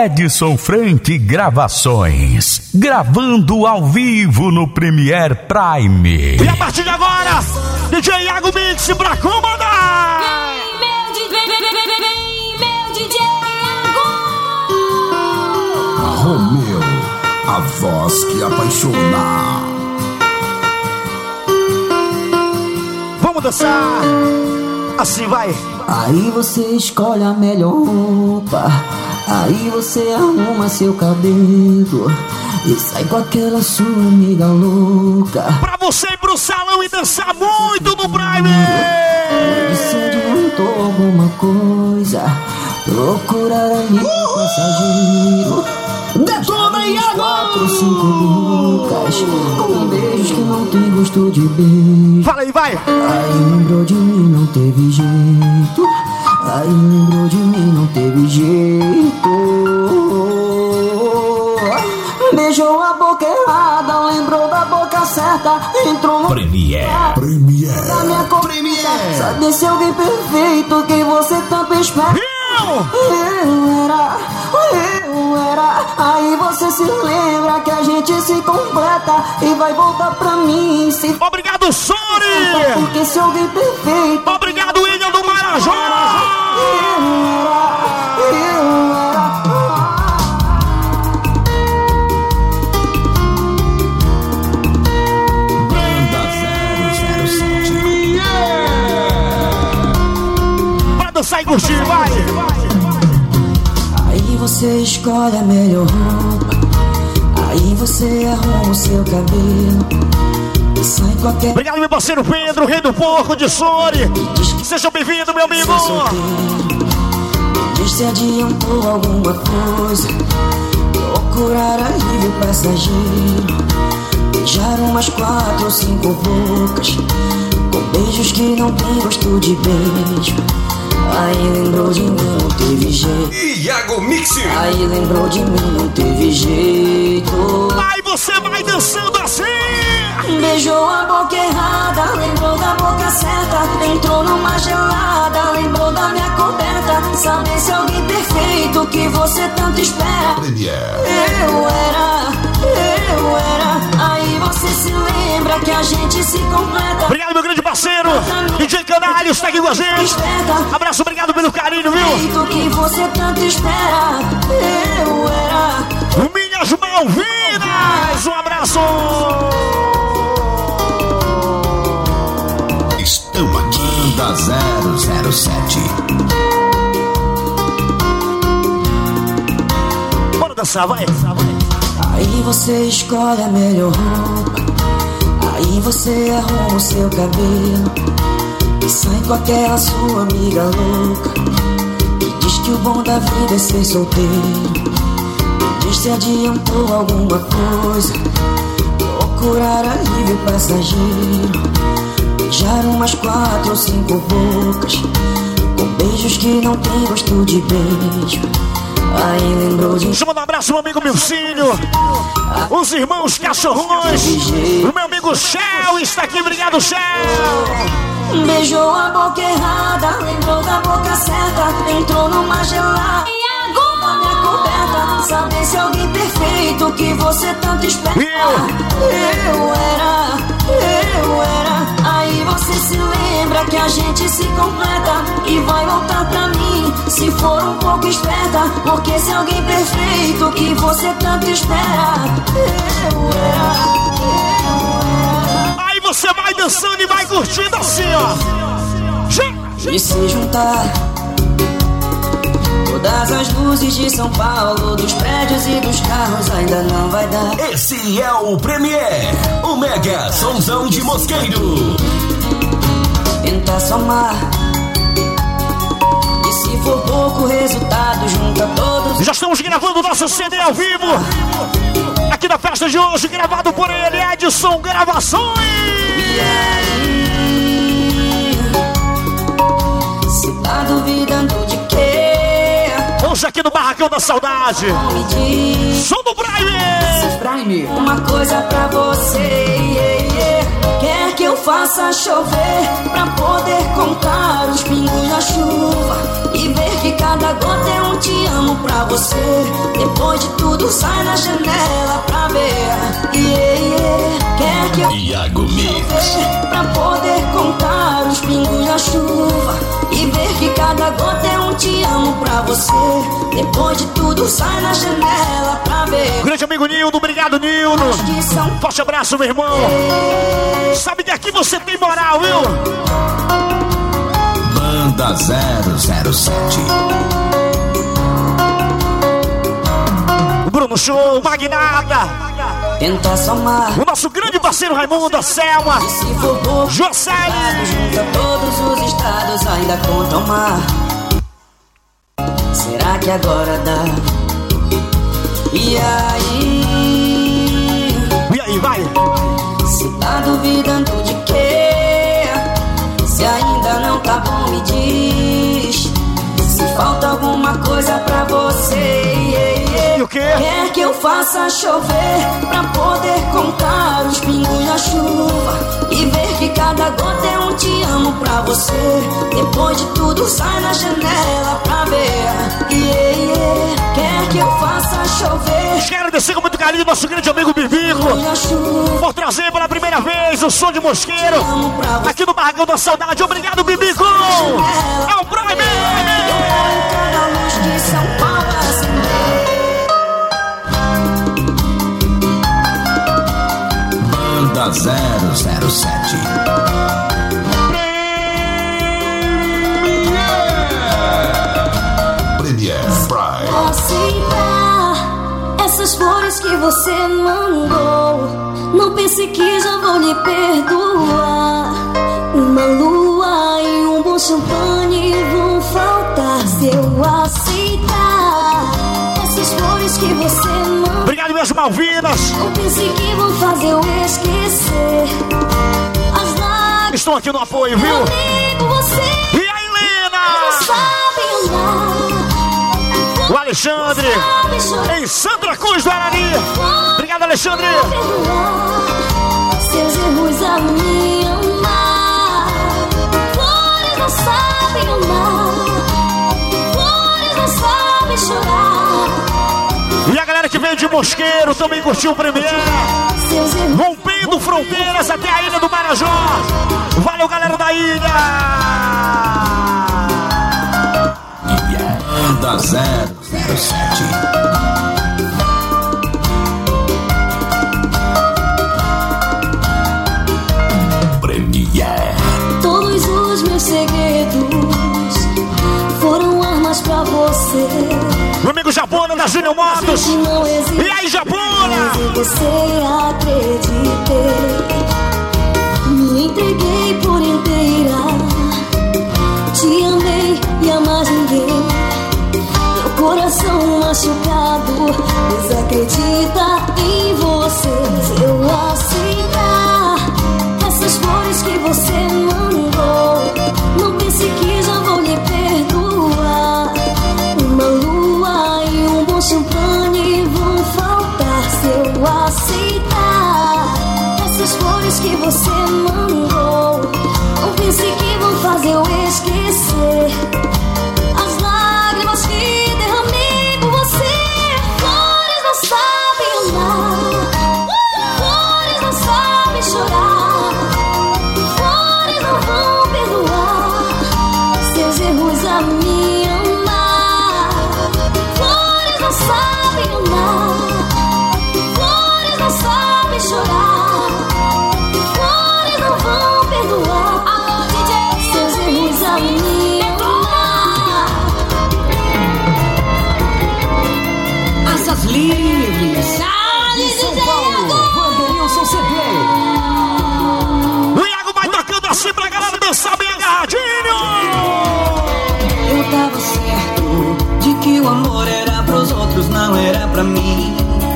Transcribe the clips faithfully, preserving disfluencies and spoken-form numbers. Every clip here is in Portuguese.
Edson Frank Gravações, gravando ao vivo no Premiere Prime. E a partir de agora, D J Iago Mix pra comandar! Meu D J, meu D J Iago! Romeu, a voz que apaixona. Vamos dançar! Assim vai! Aí você escolhe a melhor roupa, aí você arruma seu cabelo e sai com aquela sua amiga louca. Pra você ir pro salão e dançar muito no Prime! Você adiantou alguma coisa, procurar amigo uh! passageiro. Detona, Iago! Quatro, cinco bocas, com beijos que não tem gosto de beijo. Fala aí, vai! Aí lembrou de mim, não teve jeito. Aí lembrou de mim, não teve jeito. Beijou a boca errada, lembrou da boca certa. Entrou no Premiere, Premiere, da minha Premiere. Sabe se alguém perfeito que você tanto espera. Eu era, eu era. Aí você se lembra que a gente se completa e vai voltar pra mim. Se Obrigado, Sori! Porque se alguém perfeito. Obrigado, Ilha do Marajó! Eu era, eu era. Banda zero zero sete. Pra dançar e curtir, vai! Aí você escolhe a melhor roupa, aí você arruma o seu cabelo e sai com aquela... Obrigado, meu parceiro Pedro, rei do porco de Sori! Seja bem-vindo, meu amigo! Diz se adiantou alguma coisa, procurar alívio passageiro, beijar umas quatro ou cinco bocas, com beijos que não tem gosto de beijo. Aí lembrou de mim, não teve jeito. Iago Mix. Aí lembrou de mim, não teve jeito. Aí você vai dançando assim! Beijou a boca errada, lembrou da boca certa. Entrou numa gelada, lembrou da minha coberta. Sabe se alguém perfeito que você tanto espera. Eu era, eu era. Aí você se lembra que a gente se completa. Obrigado, meu grande parceiro D J Canário, está aqui com a gente. Abraço, obrigado pelo carinho, viu? Feito que você tanto espera. Eu era. Minhas Malvinas, um abraço! Estamos aqui da zero zero sete. Bora dançar, vai! Aí você escolhe a melhor roupa, aí você arruma o seu cabelo e sai com aquela sua amiga louca que diz que o bom da vida é ser solteiro. Diz se adiantou alguma coisa, procurar alívio passageiro, beijar umas quatro ou cinco bocas, com beijos que não tem gosto de beijo. Aí lembrou de... Deixa eu mandar um abraço, meu amigo Milcínio, os irmãos Cachorrões, o meu amigo Shell está aqui, obrigado, Shell! Beijou a boca errada, lembrou da boca certa. Entrou numa gelada da minha coberta. Saber se alguém perfeito que você tanto espera. Eu era, eu era. Aí você se lembra que a gente se completa e vai voltar pra mim se for um pouco esperta. Porque se alguém perfeito que você tanto espera. Eu era, eu era. Aí você vai dançando e vai curtindo assim, ó. E se juntar todas as luzes de São Paulo, dos prédios e dos carros, ainda não vai dar. Esse é o Premiere, o mega sonzão de Mosqueiro. Tentar somar, e se for pouco resultado, junta todos. Já estamos gravando o nosso C D ao vivo aqui na festa de hoje, gravado por ele, Edson Gravações. Se tá duvidando de quê? Hoje aqui no Barracão da Saudade, som do Prime. Prime. Uma coisa pra você, yeah, yeah. Quer que eu faça chover pra poder contar os pingos na chuva e ver que cada cada gota é um te amo pra você. Depois de tudo sai na janela pra ver. Yeah, yeah. Quer que eu Iago Mix pra poder contar os pingos da chuva e ver que cada gota é um te amo pra você. Depois de tudo sai na janela pra ver. Grande amigo Nildo, obrigado Nildo. Forte abraço, meu irmão. Sabe que aqui você tem moral, viu? Banda zero zero sete. Bruno Show, Magnata. Tenta somar. O nosso grande parceiro Raimundo, a Selma. E se for pouco, José. junta todos os estados, ainda conta o mar. Será que agora dá? E aí? E aí, vai? Se tá duvidando de quê? Se ainda não tá bom, me diz. Se falta alguma coisa pra você, yeah, yeah. E o quê? Quer que eu faça chover pra poder contar os pingos da chuva e ver que cada gota é um te amo pra você. Depois de tudo sai na janela pra ver. Yeah, yeah. Quer que eu faça chover? Quero descer com muito carinho nosso grande amigo Bibico. Por trazer pela primeira vez o som de Mosqueiro aqui no Barracão da Saudade. Obrigado, Bibico. É o Prime. Cada luz de São Paulo Banda zero zero sete. Premier Prime. Aceitar essas flores que você mandou. Não pense que já vou lhe perdoar. Uma lua e um bom champanhe vão faltar se eu aceitar essas flores que você mandou. Obrigado, minhas Malvinas. Não pense que vão fazer eu esquecer as lágrimas. Estão aqui no apoio, viu? Amigo, você E a Helena. não sabe amar. O Alexandre. Em Santa Cruz do Arari. Obrigado, Alexandre. Perdoar seus erros a me amar. Flores não sabem amar. Flores não sabem chorar. E a galera que veio de Mosqueiro também curtiu o Premier. Seus erros Rompendo fronteiras até a Ilha do Marajó. Valeu, galera da ilha. Banda zero zero sete. Premier. todos os meus segredos foram armas pra você. Meu amigo Japona da Júnior Motos. Que não existe. E aí, Japona? Mas em você acreditei. Me entreguei por inteira. Te amei e a mais ninguém. Meu coração machucado desacredita em você. Se eu aceitar essas flores que você mandou, não pense que já vou lhe perdoar. Uma lua e um bom champanhe vão faltar se eu aceitar essas flores que você mandou. Não pense que vão fazer eu esquecer as lágrimas que derramei por você. Flores não sabem amar. Flores não sabem chorar. Flores não vão perdoar seus erros a me amar. Flores não sabem amar. Flores não sabem chorar. Flores não vão perdoar seus erros a me amar. Assas livres. Dale, São D J Paulo, Wanderilson C D. O Iago vai tocando assim pra galera dançar bem agarradinho. Eu tava certo de que o amor era pros outros, não era pra mim.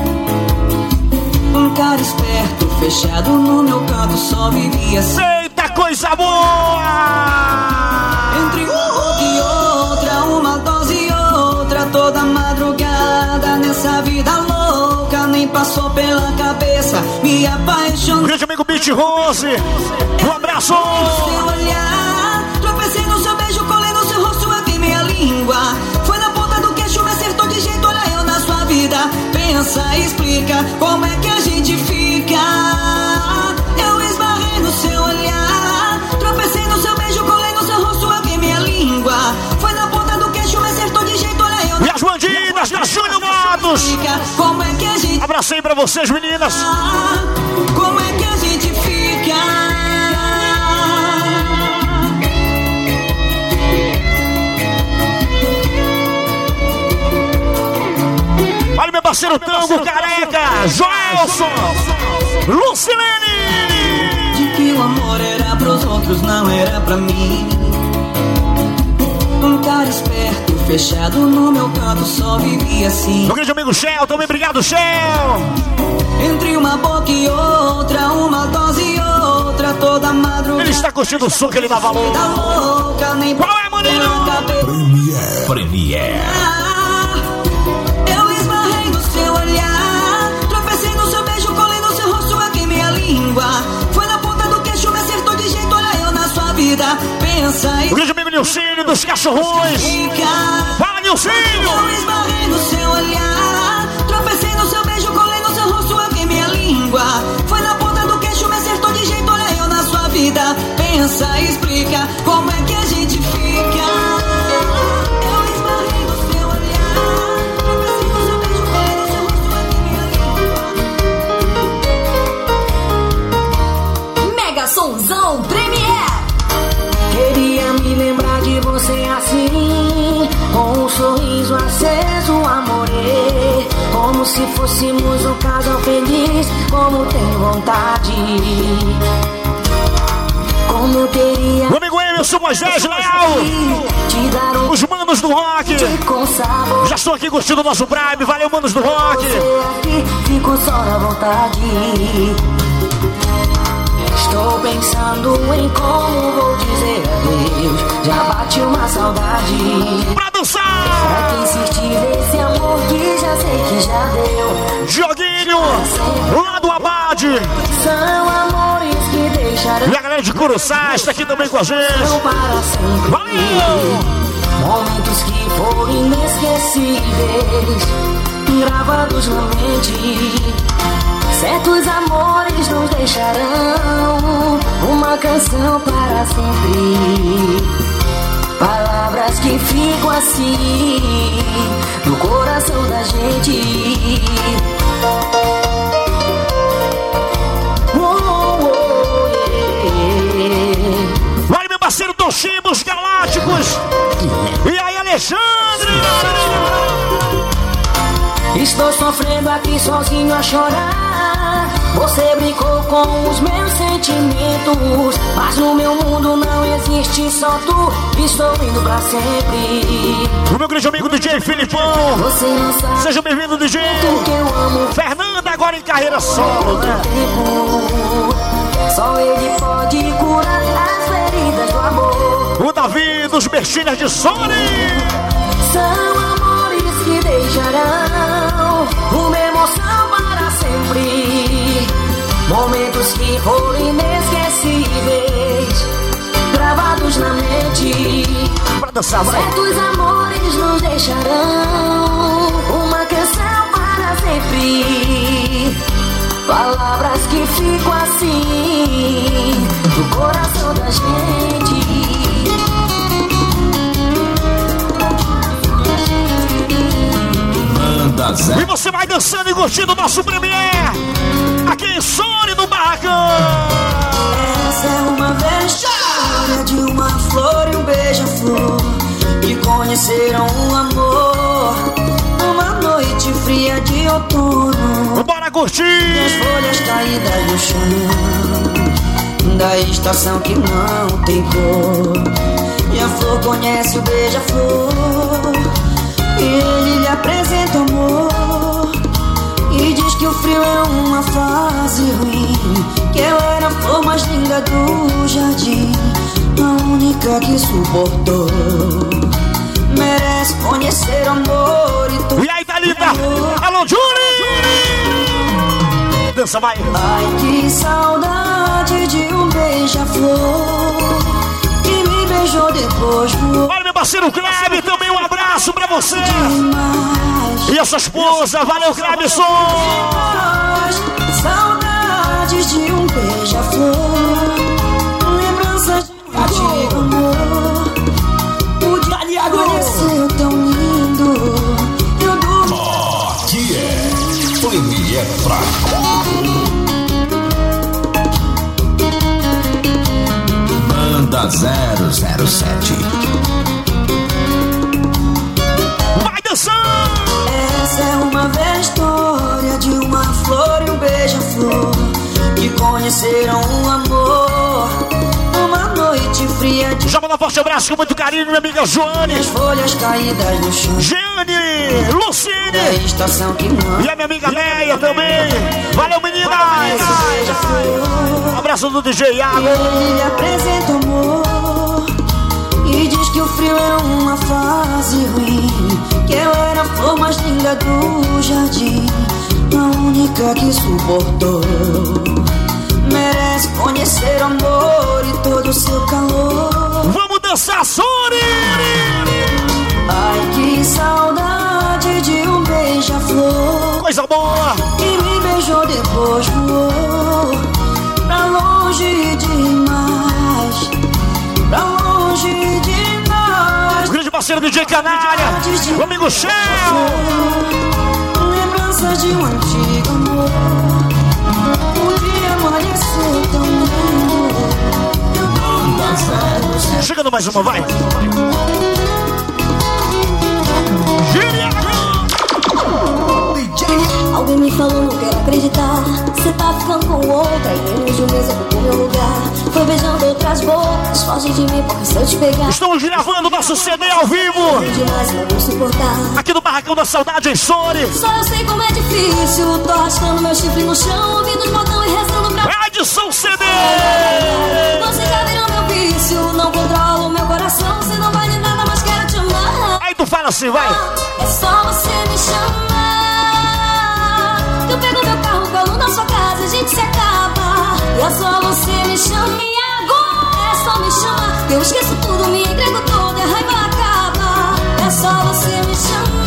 Um cara esperto, fechado no meu canto, só vivia assim. Eita, coisa boa! Entre uma e outra, uma dose e outra, toda madrugada nessa vida louca, nem passou pela cabeça, me apaixonei. Grande amigo Beach Rose, um abraço! Seu olhar, tropecei no seu beijo, colei no seu rosto, eu vi minha língua. Foi na Unidos. Como é que a gente... Abraço aí pra vocês, meninas. Como é que a gente fica? Olha meu parceiro Tango Careca, Joelson, Lucilene. De que o amor era pros outros, não era pra mim. Um cara esperto, fechado no meu canto, só vivia assim. Meu grande amigo Shell, também obrigado, Shell. Entre uma boca e outra, uma dose e outra, toda madrugada. Ele está curtindo o som que ele dá valor. Tá louca, nem qual é, Murilo? Premier. Premier. Eu esbarrei no seu olhar, tropecei no seu beijo, colei no seu rosto, aqui minha língua. Foi na ponta do queixo, me acertou de jeito, olha eu na sua vida. Pensa e... O grande amigo Nilcinho dos Cachorrões. Fala, Nilcinho! Eu esbarrei no seu olhar, tropecei no seu beijo, colei no seu rosto, aqui minha língua. Foi na ponta do queixo, me acertou de jeito, olha eu na sua vida. Pensa e explica como é que a gente fica. Eu esbarrei no seu olhar, tropecei no seu beijo, colei no seu rosto, aqui minha língua. Mega Sonzão Premier. Queria me lembrar de você assim, com um sorriso aceso, amore. Como se fôssemos um casal feliz, como tenho vontade. Como eu queria... O amigo Emerson Moisés Leal, te dar um os manos do rock. com sabor. Já estou aqui curtindo o nosso Prime. Valeu, manos do rock. Você aqui, fico só na vontade. Estou pensando em como vou dizer adeus. Já bate uma saudade. Pra dançar! Pra que insistir nesse amor que já sei que já deu. Joguinho, lá do Abade. São amores que deixarão. E a galera de Curuçá está aqui também com a gente. Para sempre. Valeu! Momentos que foram inesquecíveis, gravados na mente. Certos amores nos deixarão uma canção para sempre. Palavras que ficam assim no coração da gente. Oh, oh, yeah. Vai, meu parceiro Toshimos Galácticos. E aí, Alexandre? Estou sofrendo aqui sozinho a chorar. Você brincou com os meus sentimentos, mas no meu mundo não existe só tu. Estou indo pra sempre. O meu grande amigo D J Filipão. Você não sabe. Seja bem-vindo, D J. Que eu amo. Fernanda agora em carreira solo, né? Só ele pode curar as feridas do amor. O Davi dos Bertinhas de Sony. São amores que deixarão uma emoção para sempre. Momentos que foram inesquecíveis, gravados na mente. Pra dançar, vai. Certos amores nos deixarão uma canção para sempre. Palavras que ficam assim no coração da gente. E você vai dançando e curtindo o nosso Premier aqui em Sony no Barracão. Essa é uma velha história de uma flor e um beija-flor que conheceram o amor numa noite fria de outono. Bora curtir! E as folhas caídas no chão da estação que não tem cor. E a flor conhece o beija-flor e ele lhe apresenta o amor. E diz que o frio é uma fase ruim, que ela era a flor mais linda do jardim, a única que suportou. Merece conhecer o amor e tudo. E aí, Thalita? Alô, Julie! Dança, vai! Ai, que saudade de um beija-flor que me beijou depois do... Olha, meu parceiro Kleber, também um abraço pra você! Demais. E a sua esposa, valeu, Clebson! Saudades de um beija-flor, lembranças de um antigo amor. O dia amanheceu tão lindo, eu durmo. Toque Premier Prime. Banda zero zero sete. Vai dançar! Essa é uma velha história de uma flor e um beija-flor que conheceram um amor numa noite fria de... Joga um forte abraço com muito carinho, minha amiga Joane. As folhas caídas no chão. Jeane, Lucine. É a estação que manda. E a minha amiga Leia também. Valeu, meninas. Abraço do D J Iago. Ele lhe apresenta amor e diz que o frio é uma fase ruim, que ela era a flor mais linda do jardim, a única que suportou. Merece conhecer o amor e todo o seu calor. Vamos dançar, Sori! Ai, que saudade de um beija-flor, coisa boa! que me beijou depois voou pra longe demais, pra longe demais. O grande parceiro do D J Canária, o amigo Shell. Lembrança de um antigo amor, um dia amanheceu tão lindo. Chegando mais uma, vai! Alguém me falou, não quero acreditar. Cê tá ficando com outra e menos de um mês ocupou meu lugar. Foi beijando outras bocas, foge de mim porque se eu te pegar. Estamos gravando nosso C D ao vivo demais, não vou suportar. aqui no Barracão da Saudade em Sori. Só eu sei como é difícil. Tô arrastando meu chifre no chão, ouvindo os botão e rezando pra... É a edição C D. Você já virou meu vício. Não controlo meu coração. Você não vale nada, mas quero te amar. Aí tu fala assim, vai. É só você me chamar. Eu pego meu carro, colo na sua casa, a gente se acaba. E é só você me chamar. E agora é só me chamar. Eu esqueço tudo, me entrego toda, a raiva acaba. É só você me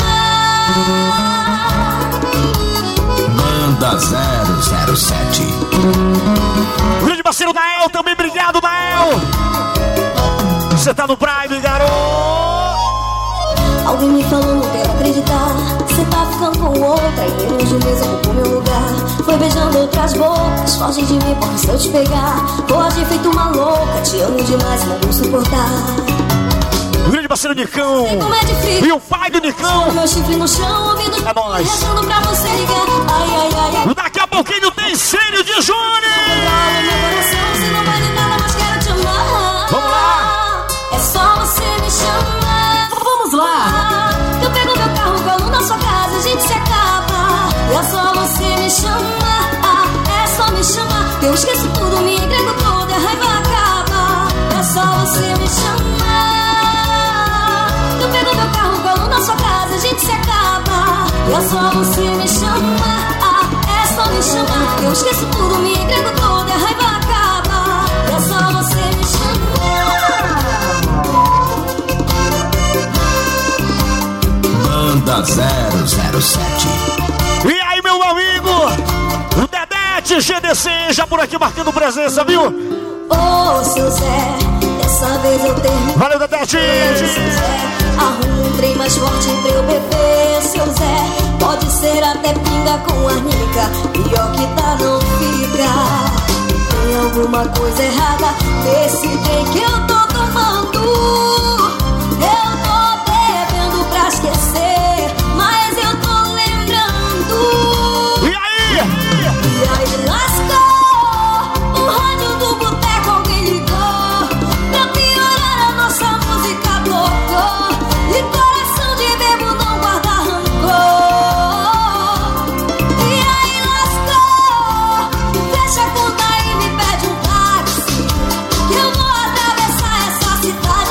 chamar. Banda zero zero sete. O grande parceiro Nael também, obrigado, Nael. Você tá no Prime, garoto. Alguém me falou, não quero acreditar. Cê tá ficando com outra e menos de um mês ocupou meu lugar. Foi beijando outras bocas, foge de mim porque se eu te pegar vou agir feito uma louca. Te amo demais, não vou suportar. O grande parceiro Nicão Como é difícil. e o pai do Nicão. Meu chifre no chão, ouvindo É nóis. rezando pra você ligar. Ai, ai, ai, ai. Daqui a pouquinho tem Sênio de Júnior. Meu coração, você não vale nada, mas quero te amar. Vamos lá. É só você me chamar. Vamos lá. Eu pego meu carro, colo na sua casa, a gente se acaba. E é só você me chamar. É só me chamar. Eu esqueço tudo, me entrego toda, a raiva acaba. É só você me chamar. Eu pego meu carro, colo na sua casa, a gente se acaba. E é só você me chamar. É só me chamar. Eu esqueço tudo, me entrego toda, a raiva acaba. E é só você me chamar. Banda zero zero sete. E aí, meu amigo, o Dedete G D C já por aqui marcando presença, viu? Ô, seu Zé, dessa vez eu termino. Valeu, Dedete! Seu Zé, arruma um trem mais forte pra eu beber. Seu Zé, pode ser até pinga com arnica. Pior que tá, não fica. Tem alguma coisa errada nesse trem que eu tô tomando. Eu tô bebendo pra esquecer, mas eu tô lembrando. E aí? E aí lascou, o rádio do boteco alguém ligou. Pra piorar a nossa música tocou. E coração de bebo não guarda rancor. E aí lascou, fecha a conta e me pede um táxi, que eu vou atravessar essa cidade.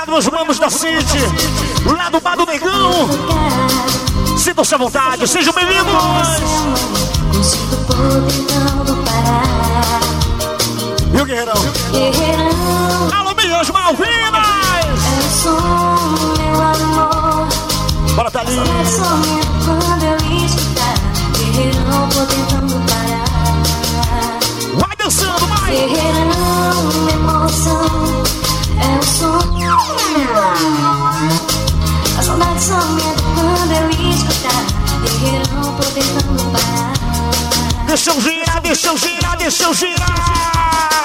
Obrigado, meus manos da City. Lá do Bar do Negão. Sintam-se à vontade, sejam bem-vindos. E o Guerreirão? Guerreirão. Alô, minhas Malvinas. É o som, meu amor. Bora, Thalinha. É só quando eu escutar. Guerreirão, vou tentando parar. Vai dançando, vai. Guerreirão, emoção. É o som, meu amor. A saudade só me é quando eu escutar. Guerreirão, tô tentando parar. Deixa eu girar, deixa eu girar, deixa eu girar.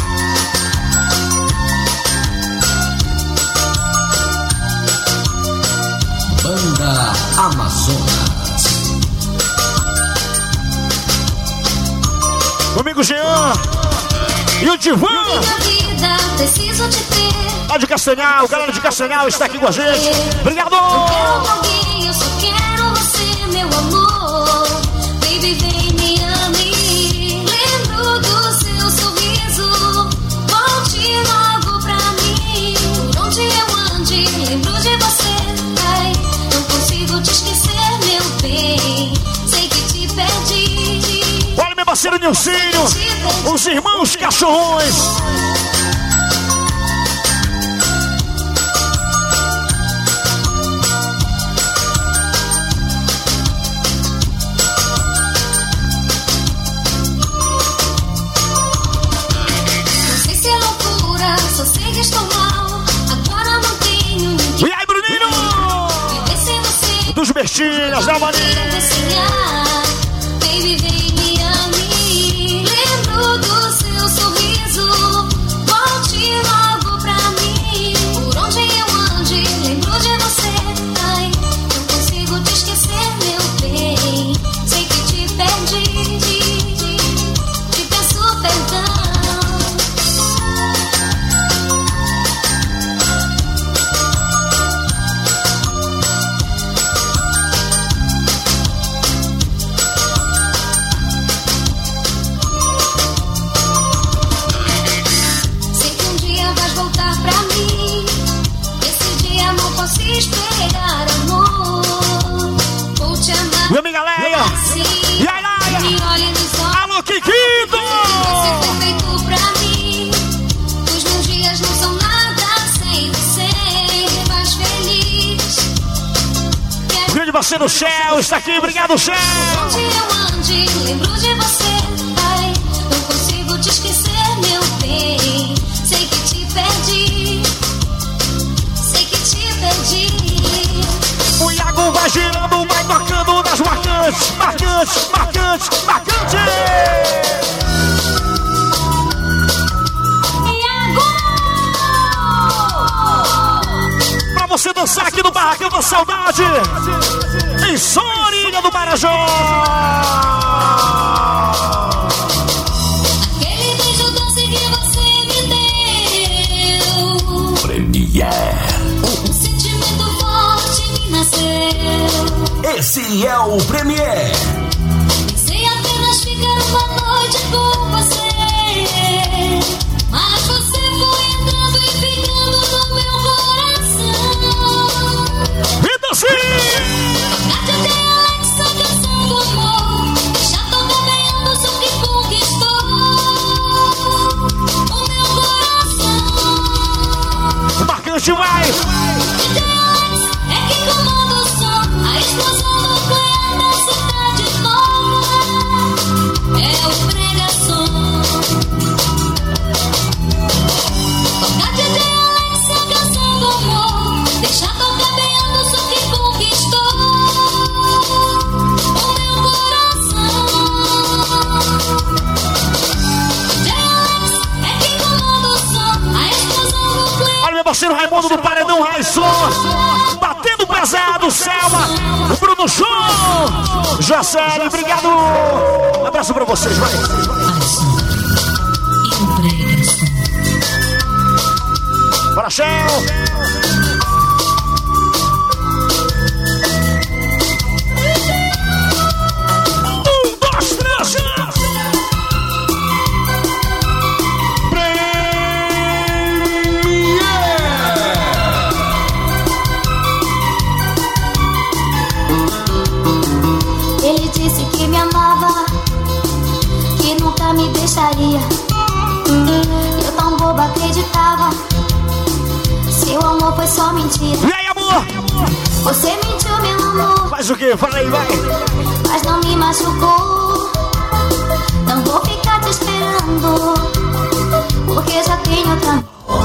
Banda Amazonas. Comigo, Jean. E o Divan. Vida, preciso te ter. Lá de Castanhal, o galera de Castanhal está aqui com a gente. Obrigado! Eu quero alguém, eu só quero você, meu amor. Baby, vem, me ame. Lembro do seu sorriso. Volte logo pra mim. Por onde eu ande, lembro de você. Ai, não consigo te esquecer, meu bem. Sei que te perdi. Olha, meu parceiro Nilcinho. Os irmãos cachorrões. Só sei que estou mal, agora não tenho ninguém. E aí, Bruninho? Viver sem você. Dos Bestilhas, da Maria. Baby, vem, me ame. Lembro do seu sorriso. Volte logo pra mim. Por onde eu ande, lembro de você. Ai, não consigo te esquecer, meu bem. Sei que te perdi. Te peço perdão. Esperar, amor. Vou te amar. Meu amiga Leia. Assim. E aí, Leia? Me olha nos olhos. Alô, Kikito. Você foi feito pra mim. Os meus dias não são nada sem você. Me faz feliz. O grande parceiro Shell está aqui. Obrigado, Shell. Onde eu ande, lembro de você. Ai, não consigo te esquecer, meu bem. Sei que te perdi. Sei que te perdi. O Iago vai girando, vai tocando nas marcantes, marcantes, marcantes, marcantes. Iago! Pra você dançar aqui no Barracão da Saudade, em Sorinha do Marajó. Aquele beijo doce que você me deu. Premier. Um sentimento forte me nasceu. Esse é o Premier. Pensei apenas ficar uma noite com você. Mas você foi entrando e ficando no meu coração. E assim! Cátia de Alexa, canção do amor. Já toca ganhando o som que conquistou o meu coração. O marcante vai! É que comanda o som, a explosão nuclear da cidade nova. É o pregação. Toca de Alexa, canção do amor. Deixa tocar bem o som que conquistou o meu coração. De Alexa, é que comanda o som, a explosão nuclear. Olha meu parceiro Raimundo do Paredão Raisson, batendo pesado, Selma, o Bruno Show, Jacélio, obrigado. Um abraço pra vocês, vai. Bora, Shell. Um, dois, três, já. Premier. só mentira. E aí, amor? Você mentiu, meu amor. Faz o quê? Fala aí, vai. Mas não me machucou. Não vou ficar te esperando, porque já tenho outra.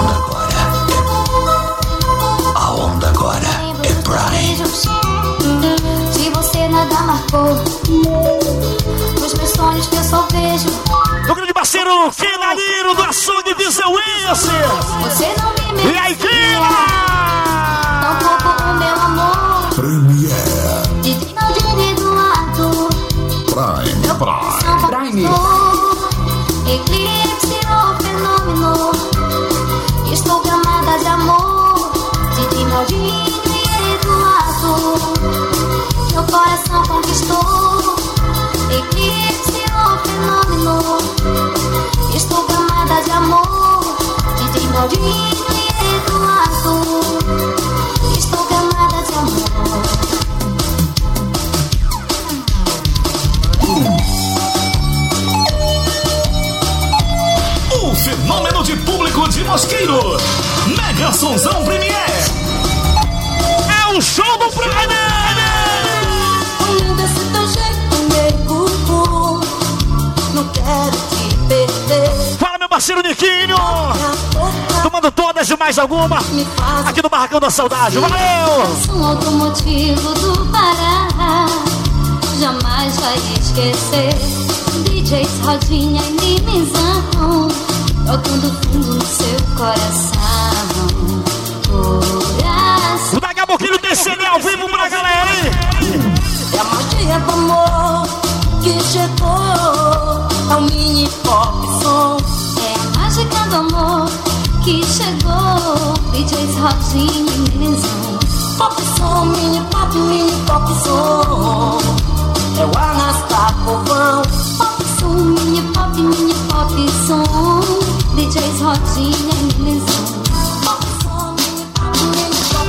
A onda agora é Prime. Se você nada marcou os meus sonhos que eu só vejo. O grande parceiro Kenaliro do açougue Viseuense. Você não me merece. E aí, Kila? Tampouco o meu amor. Premier De Dinaldinho e Eduardo. Prime, Meu coração conquistou. Eclipse ou fenômeno. Estou gamada de amor. De Dinaldinho e Eduardo. Meu coração conquistou. Eclipse ou fenômeno. Estou gamada de amor. De Dinaldinho e Eduardo. Estou gamada de amor. O fenômeno de público de Mosqueiro. Mega Sonzão Premier. É o show do Prime! Olhando esse teu jeito, nego, não quero te perder. Fala, meu parceiro Niquinho! Tomando todas e mais alguma aqui no Barracão da Saudade. Valeu! Um automotivo do Pará, jamais vai esquecer. D Js Rodinha e Mimizão, tocando fundo no seu coração. Coração. O Daqui a pouquinho tem C D ao vivo pra galera, hein? É a magia do amor que chegou ao mini pop som. É a mágica do amor que chegou. D Js Rodinha e Mimizão. Pop som, mini pop, mini pop som. É o arrasta povão. Pop som, mini pop, mini pop som. D Js Rodinha e Mimizão. Pop som, mini pop, mini pop.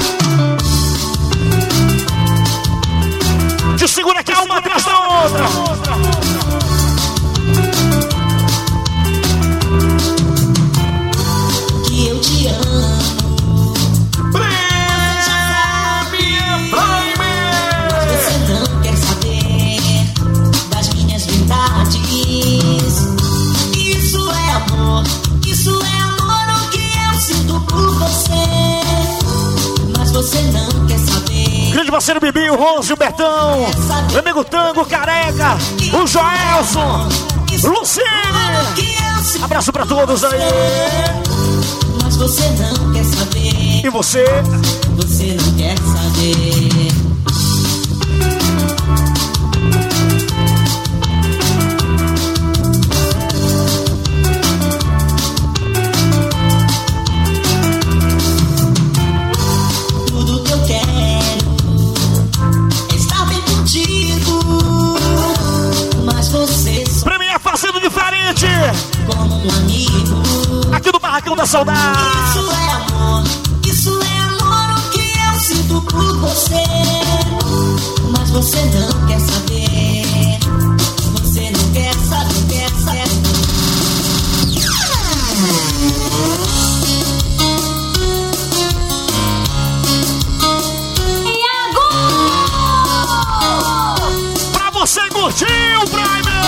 Te segura aqui uma atrás da outra. Que eu te amo. Você não quer saber das minhas verdades. Isso é amor, isso é amor, o que eu sinto por você. Mas você não quer saber. Grande parceiro Bibi, o Rose, o Bertão, meu amigo Tango, Careca, o Joelson, Lucine. Abraço pra todos aí. Mas você não quer saber. E você? Você não quer saber. Tudo que eu quero é estar bem contigo. Mas você só Pra mim é fazendo diferente. como um amigo. Aqui no Barracão da Saudade. Isso é amor, isso é amor, o que eu sinto por você. Mas você não quer saber. Você não quer saber, quer saber. Pra você curtir o Prime.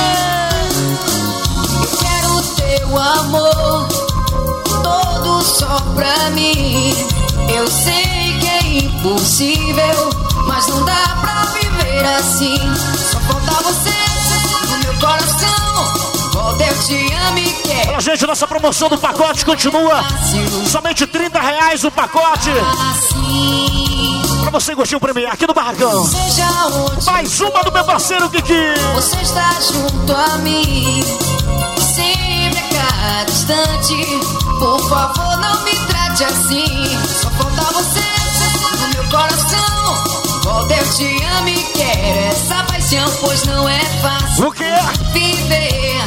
Eu quero o teu amor todo só pra mim. Eu sei que é impossível, mas não dá pra viver assim. Só falta você no meu coração. Volta, eu te amo e quero. Olha, gente, nossa promoção do pacote continua. Somente trinta reais o pacote. Assim, Pra você curtir o Premier aqui no Barracão. seja onde Mais uma do meu parceiro Kiki. você está junto a mim, sempre a cada distante. Por favor, não me trate assim. Só falta você no meu coração. Volta, eu te amo e quero essa paixão, pois não é fácil O quê? viver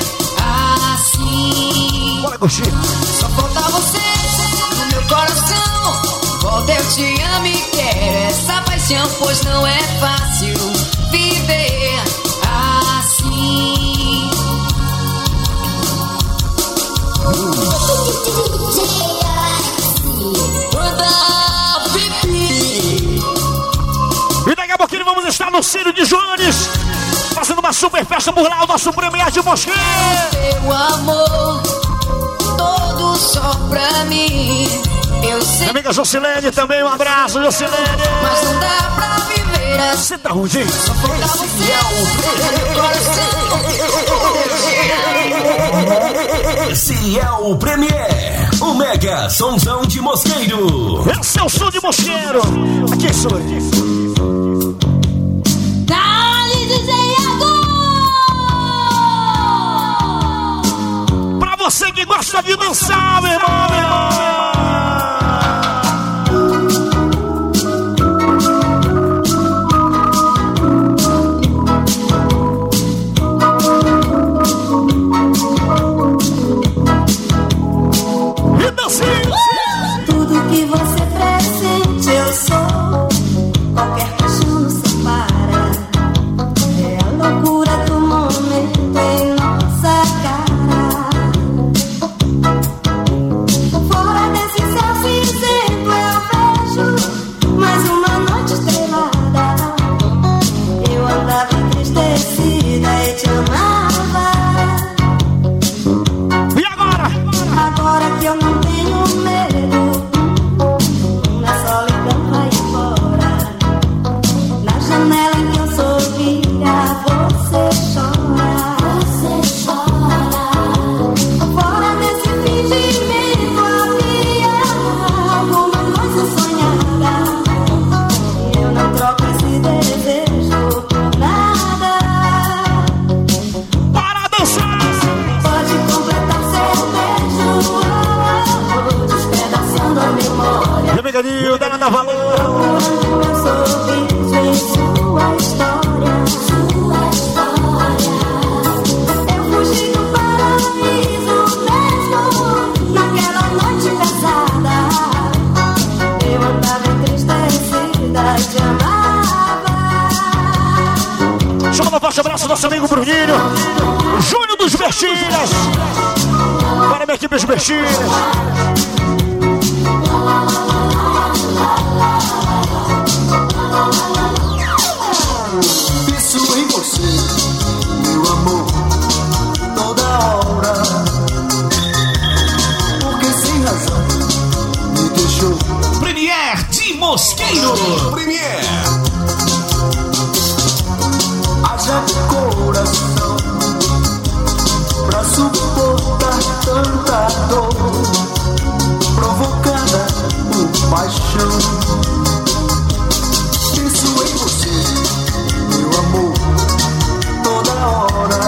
assim. Bora curtir. Só falta você no meu coração. Volta, eu te amo e quero essa paixão, pois não é fácil viver assim. Manda Cecílio de Jones, fazendo uma super festa por lá, o nosso Premier de Mosqueiro. Meu amor, todo só pra mim. Eu sei. Minha amiga Jocilene também, um abraço, Jocilene. Mas não dá pra viver assim. Você tá ruim, gente? Só falta você no Esse é o Premier, o Mega Sonzão de Mosqueiro. Esse é o som de Mosqueiro. Aqui sou eu. Dá-lhe D J Agô! Pra você que gosta de dançar, meu irmão, meu irmão. Tudo que você presente eu sou. Qualquer paixão nos separa. É a loucura do momento em nossa cara. Fora desse céu cinzento eu vejo mais uma noite estrelada. Eu andava entristecida e te amava. E agora? Agora que eu não tenho medo, na solidão vai embora. Na janela em que eu sorria, você chora. Você chora. Fora desse fingimento havia alguma coisa sonhada. E eu não troco esse desejo por nada. Para dançar! Pode completar seu beijo, despedaçando a memória. Minha amiga Nilda, ela dá valor. Procurando meu sorriso em sua história. Sua história. Eu fugi do paraíso mesmo naquela noite pesada. Eu andava entristecida, te amava. Chama um forte abraço, nosso amigo Bruninho, Júnior dos Bertilhas. Para minha equipe dos Bertilhas. Penso em você, meu amor, toda hora. Porque sem razão me deixou. Premier de Mosqueiro. Premier. Haja coração pra suportar tanta dor provocada por paixão. Penso em você, meu amor, toda hora.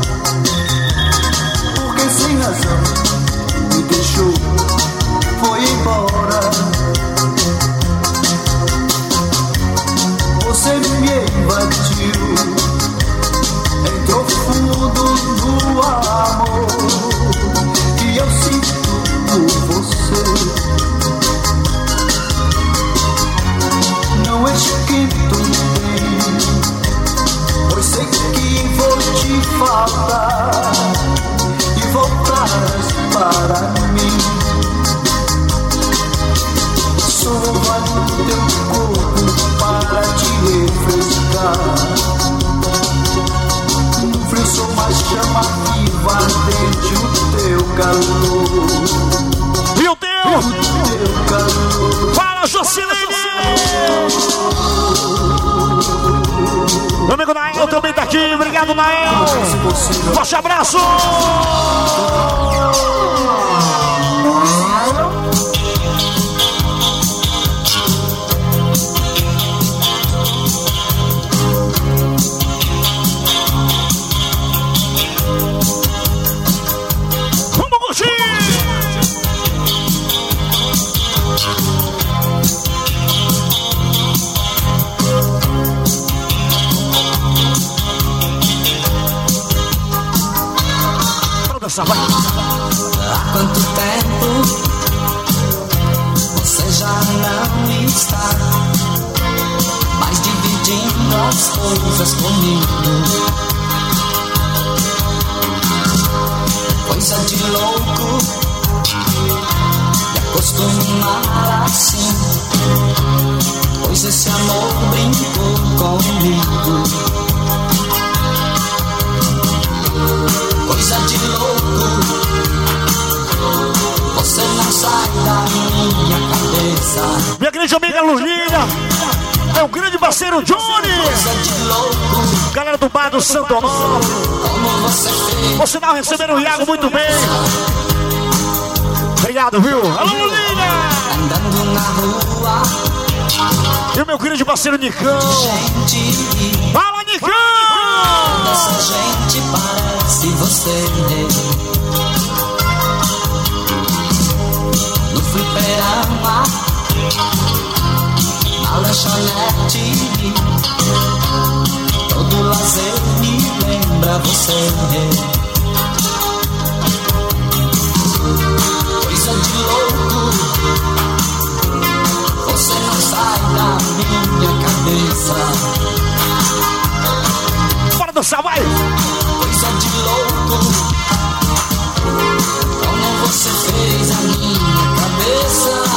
Porque sem razão me deixou, foi embora. Você me invadiu, entrou fundo no amor que eu sinto por você. Não esquento bem, pois sei que vou te faltar e voltarás para mim. Sova no teu corpo para te refrescar. No frio sou uma chama viva dentro do teu calor. E o teu? O teu calor. Fala, Jocilene! Meu amigo Nael também tá aqui. Obrigado, Nael. Forte abraço! Vamos curtir! Vamos dançar, vai! comigo. Coisa de louco, você não sai da minha cabeça. Minha grande amiga Lulinha, é o grande parceiro Johnny. Coisa de louco, Galera do bar do Santo Amor. como você fez. Por sinal, receberam o Iago muito bem. Obrigado, viu? Alô, Lulinha! Andando na rua, E o meu grande parceiro Nicão. gente, Fala, Nicão! essa gente parece você. No fliperama, na lanchonete, todo lazer me lembra você. Coisa de louco, você não sai da minha cabeça. Bora dançar, vai! Coisa de louco, como você fez a minha cabeça.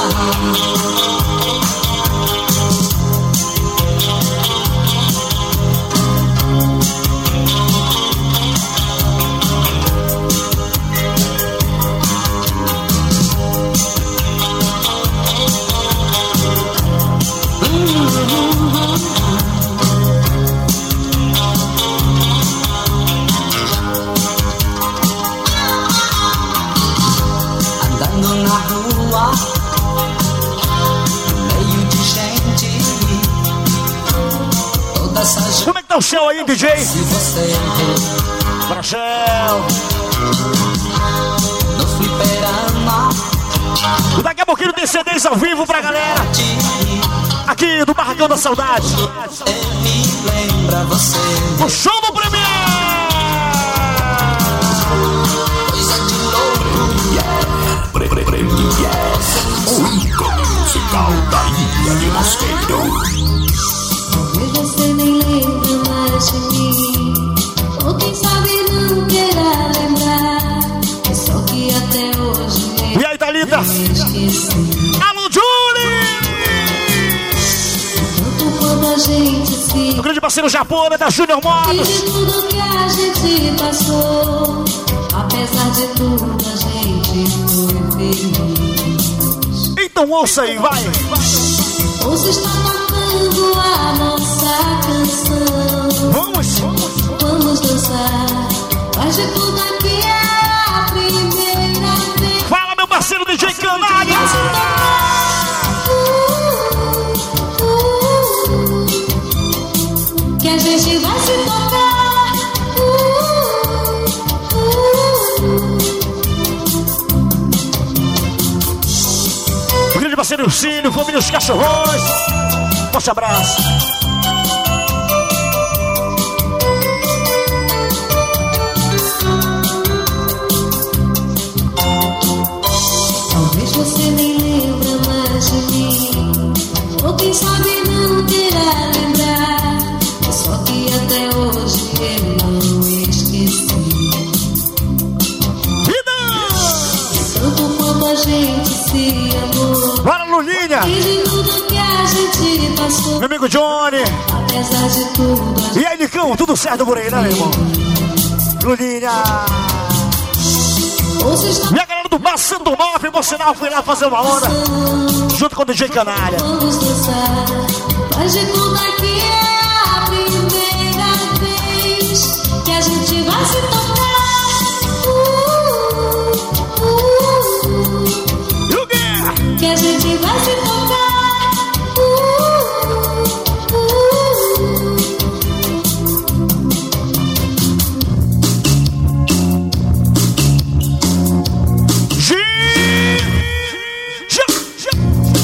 Andando na rua, no meio de gente, toda essa gente. Como é que tá o céu aí, D J? Se você Bora, céu! no fliperama, E daqui a pouquinho tem C Ds ao vivo pra galera. Aqui do Barracão da Saudade. ele lembra você. O show do Premier! Coisa de louco, Pre -pre Premier, o ícone musical da Ilha de Mosqueiro. Talvez você nem lembra mais de mim, ou quem sabe não queira lembrar. É só que até hoje E aí, Thalita? eu esqueci. Alô, Julie! Tanto quanto a gente se O grande parceiro Japão, da Junior e Motos. de tudo que a gente passou, apesar de tudo a gente foi feliz. Então ouça aí, vai! Hoje está tocando a nossa canção. Vamos! Vamos dançar, faz de tudo aqui é a primeira vez. Fala, meu parceiro D J Canalha! Uh, uh, uh, que a gente vai se tocar. Uh, uh, O grande parceiro Cílio, família Os Cachorrões. Forte abraço! Talvez você nem lembra mais de mim, ou quem sabe não queira lembrar. É só que até hoje eu não esqueci. Vida! Tanto quanto a gente se amou, Bora, Lulinha! e de tudo que a gente passou, Meu amigo Johnny! apesar de tudo a E aí, Nicão, tudo certo por aí, né, meu irmão? Lulinha! gente hoje está E a galera do Bar Santo Nove, por sinal, fui lá fazer uma hora junto com o D J Canalha. vamos dançar, faz de tudo aqui é a primeira vez que a gente vai se tocar. Uh, uh, uh, E o quê? que a gente vai se tocar. Uh, uh, Gi- Gi- Gi-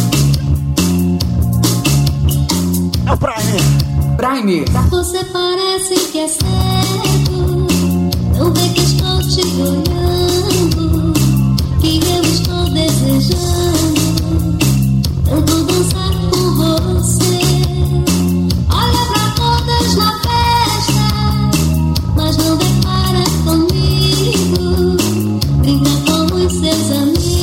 É o Prime. Prime. Você parece que é cego, não vê que estou te olhando, que eu estou desejando tanto dançar com você. Olha pra todas na festa, mas não depara comigo. Brinca com os seus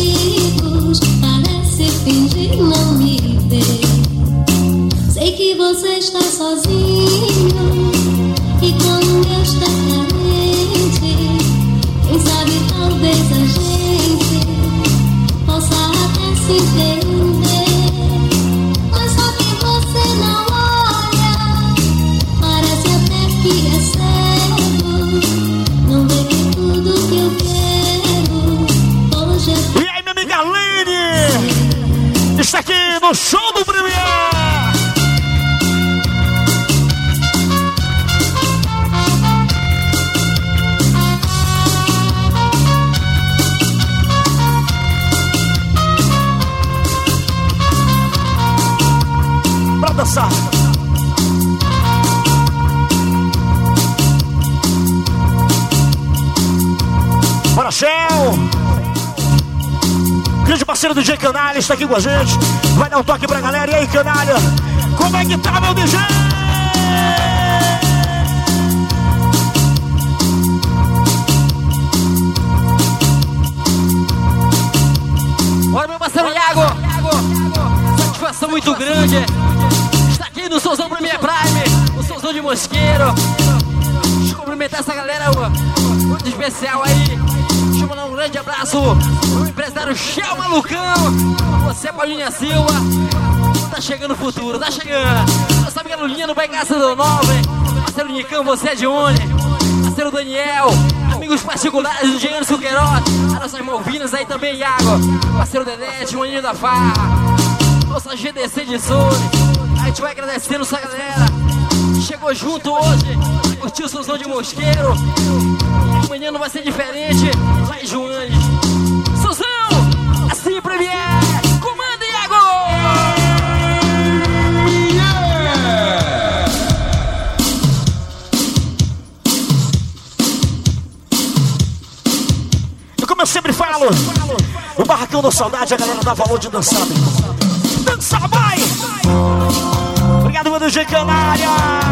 amigos, parece fingir não me ver. Sei que você você está sozinho e quando eu estou carente, quem sabe talvez a gente possa até se entender. Mas só que você não olha, parece até que é cego, não vê que tudo que eu quero hoje é. E aí, minha amiga Lene, está aqui no show do Premier. Pra dançar. Bora, Shell. Grande parceiro do D J Canalha está aqui com a gente. Vai dar um toque pra galera. E aí, Canalha, como é que tá, meu D J? Olha, meu parceiro Iago, satisfação muito grande estar aqui no Souzão Premier Prime, o Souzão de Mosqueiro. Deixa eu cumprimentar essa galera muito especial aí. Deixa eu mandar um grande abraço pro empresário Shell Malucão. Você, Paulinha Silva, tá chegando o futuro, tá chegando. Nossa amiga Lulinha no Baigaça do Nobre, parceiro Nicão, você é de onde? Parceiro Daniel, amigos particulares do Jean Suqueiroz, as nossas Malvinas aí também, Iago, parceiro Dedete, o Aninho da Farra, nossa G D C de Soule. A gente vai agradecendo essa galera que chegou junto hoje, curtiu o Souzão de Mosqueiro. E amanhã não vai ser diferente, lá em Joanes. Souzão, assim Premier, comanda, Iago! Como eu sempre falo, no Barracão da Saudade a galera dá valor de dançar, meu irmão. Dança, vai! Obrigado, meu D J Canalha!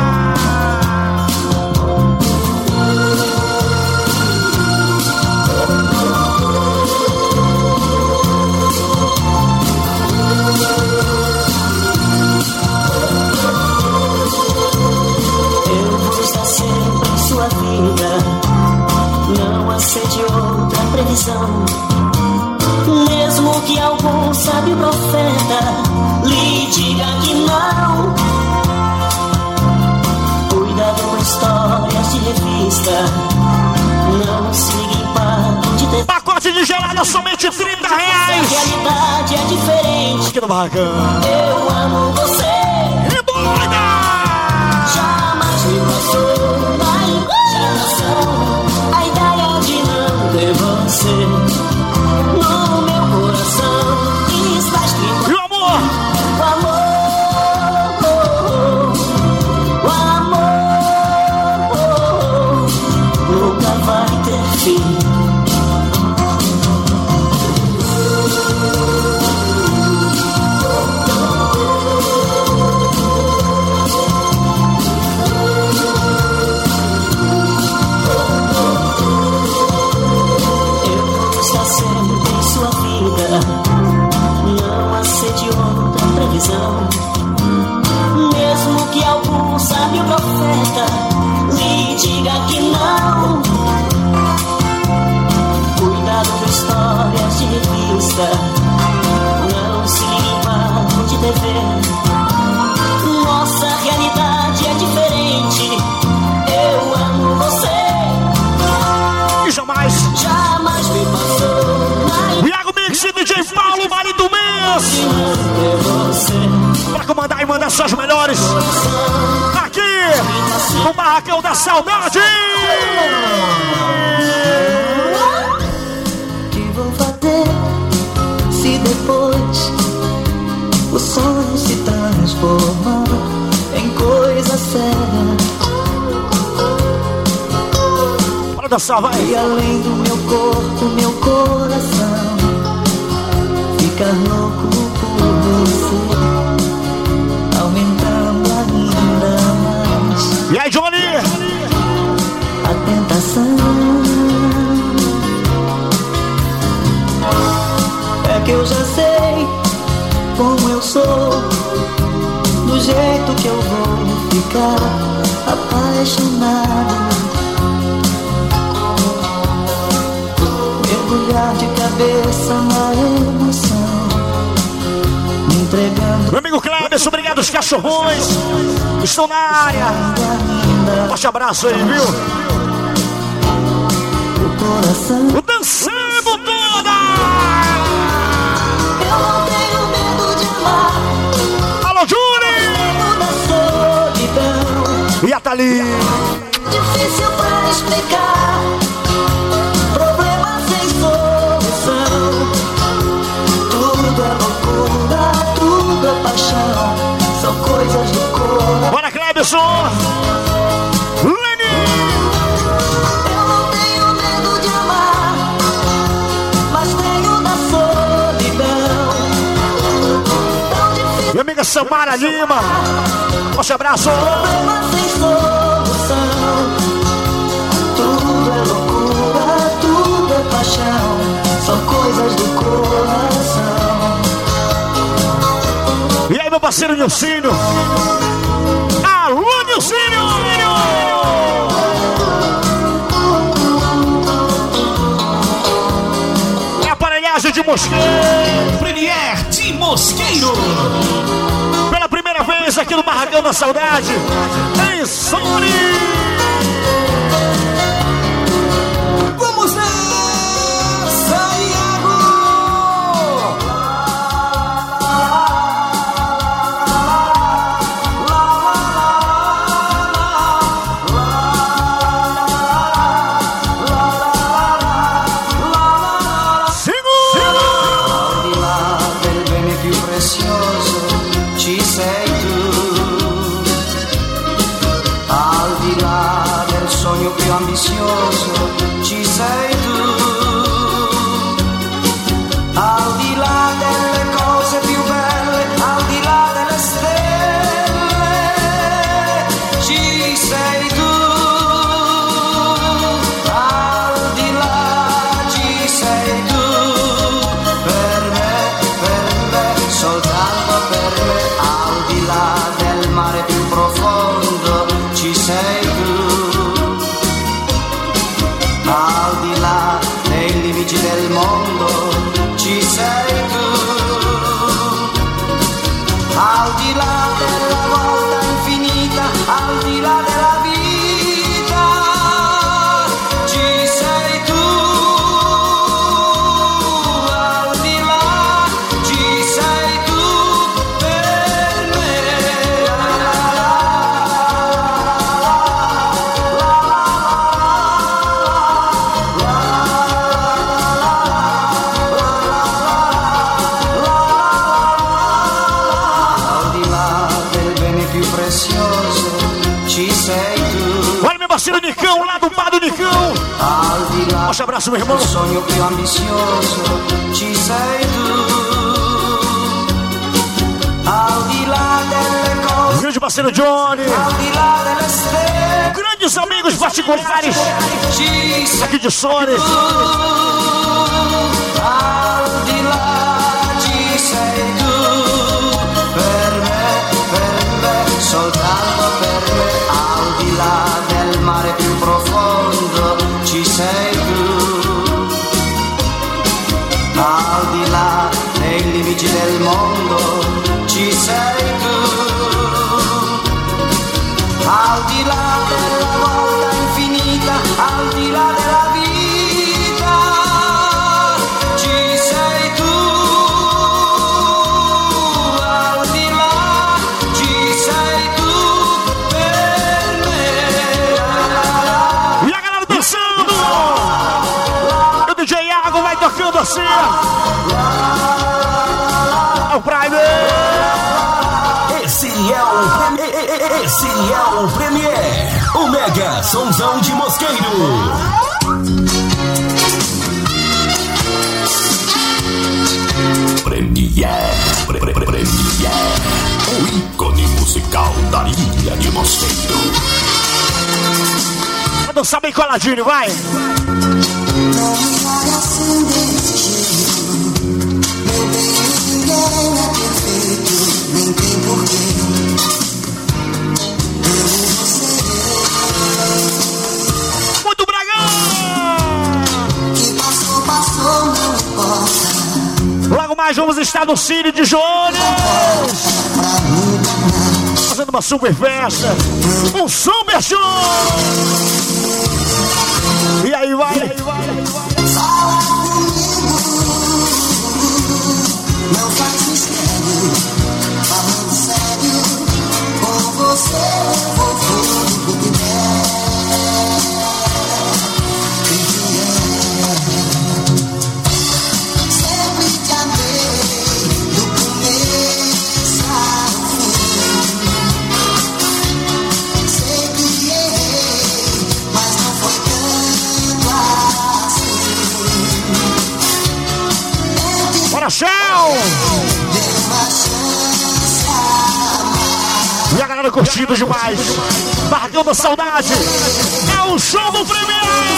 Eu vou estar sempre em sua vida, não aceite outra previsão. Mesmo que algum sábio profeta lhe diga que não, cuidado com histórias de revista, não siga em par de ter. Pacote de gelada somente trinta A reais! realidade é diferente. Aqui no Barracão. Eu amo você, E doida! jamais me passou na imaginação a ideia de não ter você no meu coração. Está escrito E o amor? o amor, o amor nunca vai ter fim. Não aceite outra previsão. Mesmo que algum sábio profeta lhe diga que não, cuidado com histórias de revista, não se liga de T V. Nossa realidade é diferente. Eu amo você, E jamais! jamais me passou na Iago Mix e D J Paulo, Vale do Mês! Pra comandar e mandar suas melhores aqui no Barracão da Saudade! O que vou fazer se depois o sonho se transformar em coisa séria? Bora dançar, vai! E além do meu corpo, meu coração fica louco por você, aumentando ainda mais E aí, Johnny? a tentação. É que eu já sei como eu sou, do jeito que eu vou ficar apaixonado. Mergulhar de cabeça na emoção, me entregando. Meu amigo Cleberson, obrigado, os cachorrões estão na área. Forte abraço aí, viu? O coração, o dançando toda. eu não tenho medo de amar. Alô, Júri! Medo da solidão. E a Thalia? Difícil pra explicar. Problema sem solução. Tudo é loucura, tudo é paixão. São coisas do coração. Bora, Cleberson! Leni! Eu não tenho medo de amar, mas tenho da solidão. Tão difícil. Minha amiga Samara Lima, forte abraço! Problema sem solução. Tudo é loucura, tudo é paixão. São coisas do coração. E aí, meu parceiro Nilcínio? Alô, Nilcínio! É a aparelhagem de Mosqueiro. Premier de Mosqueiro. Pela primeira vez aqui no Barracão da Saudade, em Sony. Vamos nessa, Iago! Ambizioso, ci sei tu, al di là delle cose più belle, al di là delle stelle, ci sei tu, al di là ci sei tu, per me, per me, soltanto per me, al di là del mare più profondo, ci sei tu. Al di là dei limiti del mondo ci sei tu, al di là della volta infinita, al di là della vita ci sei tu, al di là ci sei tu per me. Parceiro Nicão, lá do bar do Nicão. Forte abraço, meu irmão. Sonho più ambizioso, ci sei tu. Al di là delle cose. Grande parceiro Johnny. Al di là delle stelle. Grandes amigos particulares aqui de Sony. Al di là ci sei tu. Per me, per me, soltanto per me. Al di là del mare più profondo ci sei tu, al di là dei limiti del mondo ci sei tu, al di là della volta infinita, al di là della vita ci sei tu, al di là ci sei tu. Tocando assim, é o Prime. Esse é o Esse é o Premier, o Mega Sonzão de Mosqueiro. Premier, pre, pre, pre, Premier, o ícone musical da ilha de Mosqueiro. Vai dançar bem coladinho, vai. Não me olha assim desse jeito, meu bem, ninguém é perfeito, nem tem porquê. nós vamos estar no Cine de Jones, fazendo uma super festa, um super show. E aí vai, e aí vai, e aí vai. Fala comigo, não faz mistério, falando sério, com você eu vou tudo que der. Sempre te amei, do começo ao fim. Sei que errei, mas não foi tanto assim. Bora, show! Deu uma chance a E a galera curtindo demais. Barracão da Saudade. É o show do Premier.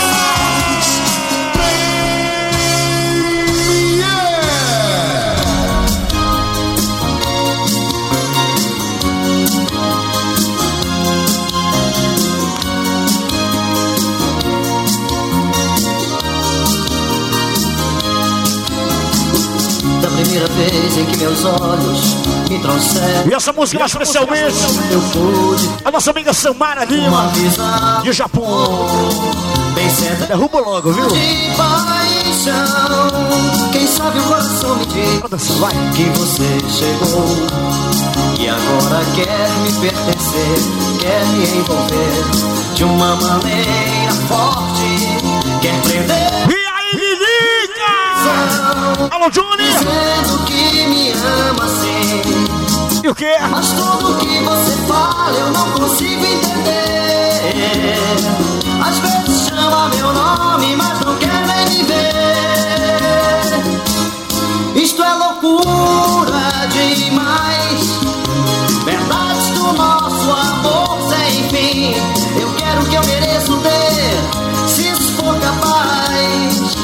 Da primeira vez em que meus olhos me trouxeram, E essa música mais especialmente eu pude a nossa amiga Samara uma Lima, visão de Japão. bem certa Derruba logo, viu? de paixão. Quem sabe o coração me diz Manda essa, vai. que você chegou e agora quer me pertencer, quer me envolver de uma maneira forte, quer prender. E aí, Lilica! Alô, Johnny! Dizendo que me ama sim, E o quê? mas tudo que você fala eu não consigo entender. Às vezes chama meu nome, mas não quer nem me ver. Isto é loucura demais, verdades do nosso amor sem fim. Eu quero o que eu mereço ter, se isso for capaz.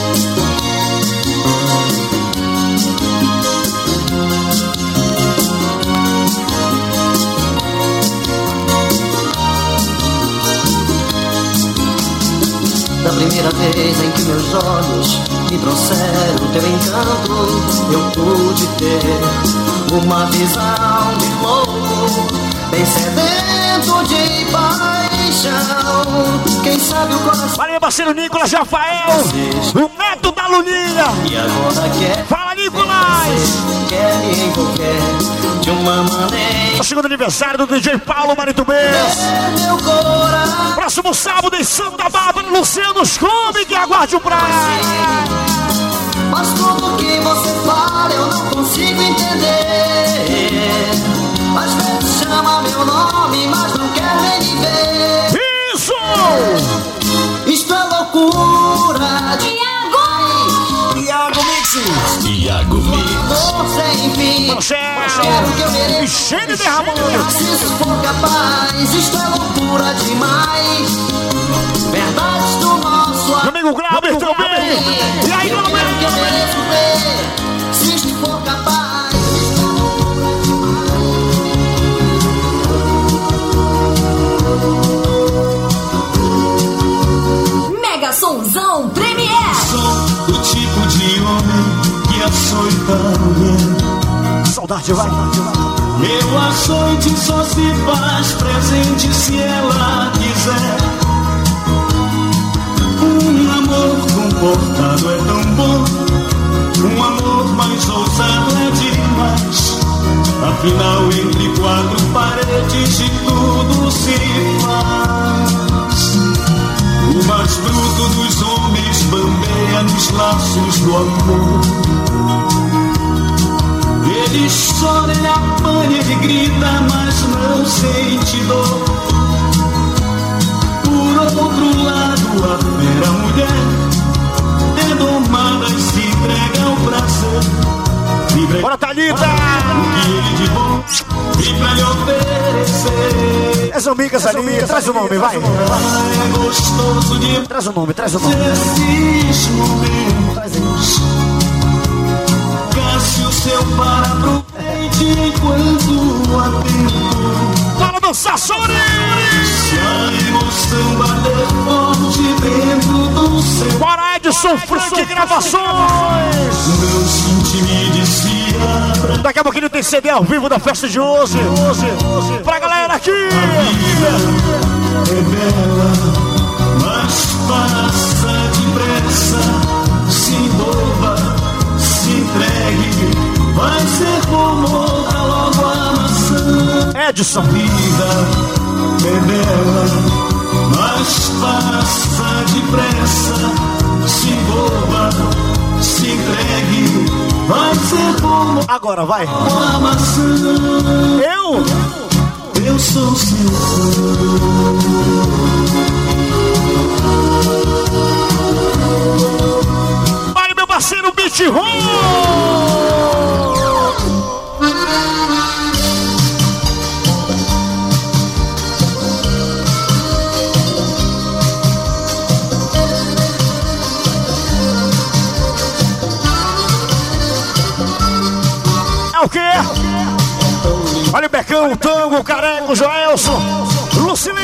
Da primeira vez em que meus olhos me trouxeram teu encanto, eu pude ter uma visão de louco, bem sedento de paixão. Quem sabe o coração Valeu, parceiro Nicolas Rafael, o neto da Luninha. e agora quer, Fala, Nicolas! quer me envolver de uma maneira. O segundo aniversário do D J Paulo Maritubês. Meu coração, Próximo sábado em Santa Bárbara, Luciano Clube, que aguarde o praia. mas tudo que você fala eu não consigo entender. Às vezes chama meu nome, mas não quer nem me ver. Isso! Isto é loucura de Iago Mix. Iago Mix. amor sem fim. Quero o que eu mereço, Enchendo e derramando. se isso for capaz. Isto é loucura demais, verdades do nosso Meu amor. amigo Glauber também. E aí, Eu quero o que eu Glauber? mereço ver, se isto for capaz. Isto é loucura Mega Sonzão Premier. Sou do tipo de homem que açoita a mulher. Saudade, vai. Meu açoite só se faz presente se ela quiser. Um amor comportado é tão bom, um amor mais ousado é demais. Afinal, entre quatro paredes de tudo se faz. O mais bruto dos homens bambeia nos laços do amor. Ele chora, ele apanha, ele grita, mas não sente dor. Por outro lado, a fera mulher é domada e se entrega ao prazer. Livre Bora, Thalita! o que ele de bom tem pra lhe oferecer. As amigas ali, traz o nome, vai. É gostoso de Traz o nome, traz o nome. esses momentos. Traz aí. Cássio, seu para aproveite enquanto há tempo. Bora dançar, Sony! Se a emoção bater forte dentro do seu Bora, Edson! Edson Frank Gravações. Meu senti me dizia. Daqui a pouquinho tem C D ao vivo da festa de hoje. Hoje, hoje. Pra galera aqui. A vida é bela, mas passa depressa. Se envolva, se entregue. Vai ser como a logo a maçã. Edson. A vida é bela, mas passa depressa. Se envolva, se entregue. Vai ser como agora, vai. a maçã. Eu? Eu sou seu fã. Olha meu parceiro Beat Roll. É o quê? Olha o Becão, o Tango, o Careco, o Joelson, Lucilinho.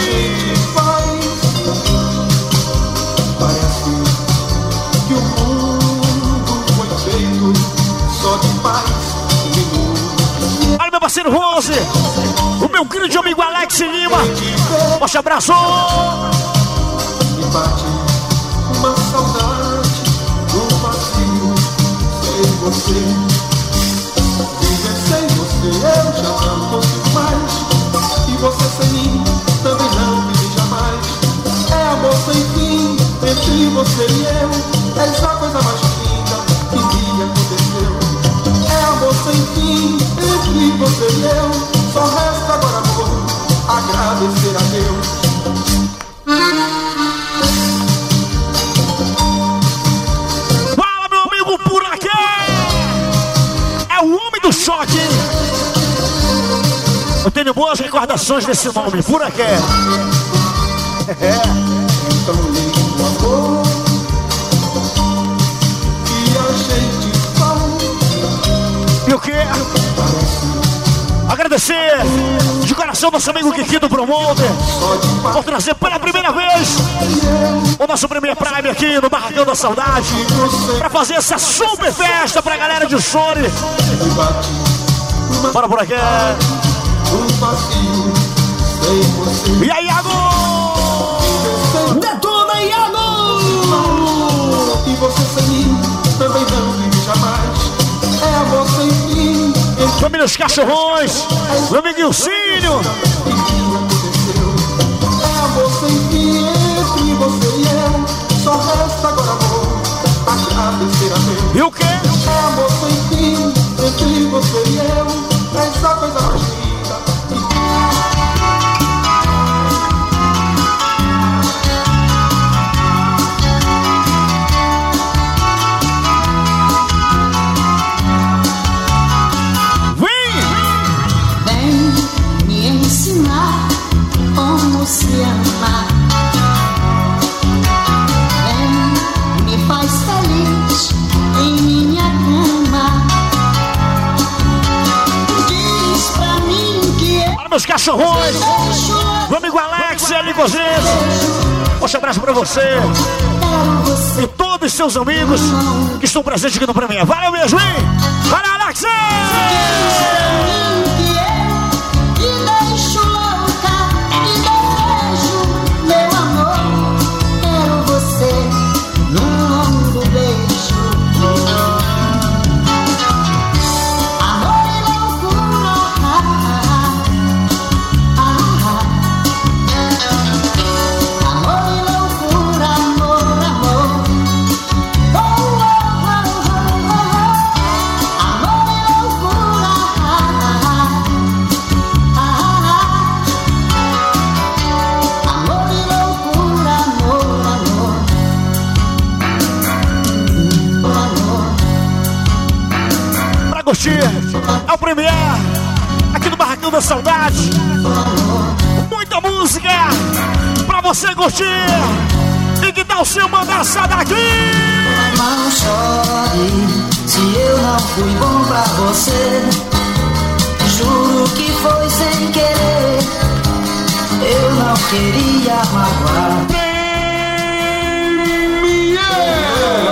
Parece que o mundo foi feito só de paz e luz. Olha meu parceiro Rose, o meu grande amigo Alex Lima. Forte abraço. Me bate uma saudade do vazio sem você. Sem você eu já não consigo mais. E você sem mim também não vive jamais. É amor sem fim entre você e eu. É a coisa mais linda que me aconteceu. É amor sem fim entre você e eu. Só resta agora amor, agradecer a Deus. Fala meu amigo por aqui. É o homem do choque. Eu tenho boas recordações desse nome, por aqui. É. Tão lindo amor que a gente faz. E o quê? Agradecer de coração nosso amigo Kiki do Promoter por trazer pela primeira vez o nosso Premier Prime aqui no Barracão da Saudade pra fazer essa super festa pra galera de Chore. Bora por aqui. Um vazio sem você. E aí, Iago? Detona, Iago! E você sem mim também não vive jamais. É amor sem fim. Família Os Cachorrões, meu amigo Ilcínio. É amor sem fim entre você e eu. Só resta agora amor, agradecer a Deus. E o quê? É amor sem fim entre você e eu. É essa coisa mais linda. Como se amar. Vem, me faz feliz em minha cama. Diz pra mim que eu. Olha meus cachorrões, meu amigo Alex e ali com a gente. Forte abraço pra você e todos os seus amigos que estão presentes aqui no Premier. Valeu mesmo, hein? Valeu, Alex! É o Premier aqui no Barracão da Saudade. Muita música pra você curtir. E que tal o seu mandar essa daqui? Não chore se eu não fui bom pra você. Juro que foi sem querer. Eu não queria magoar. Premier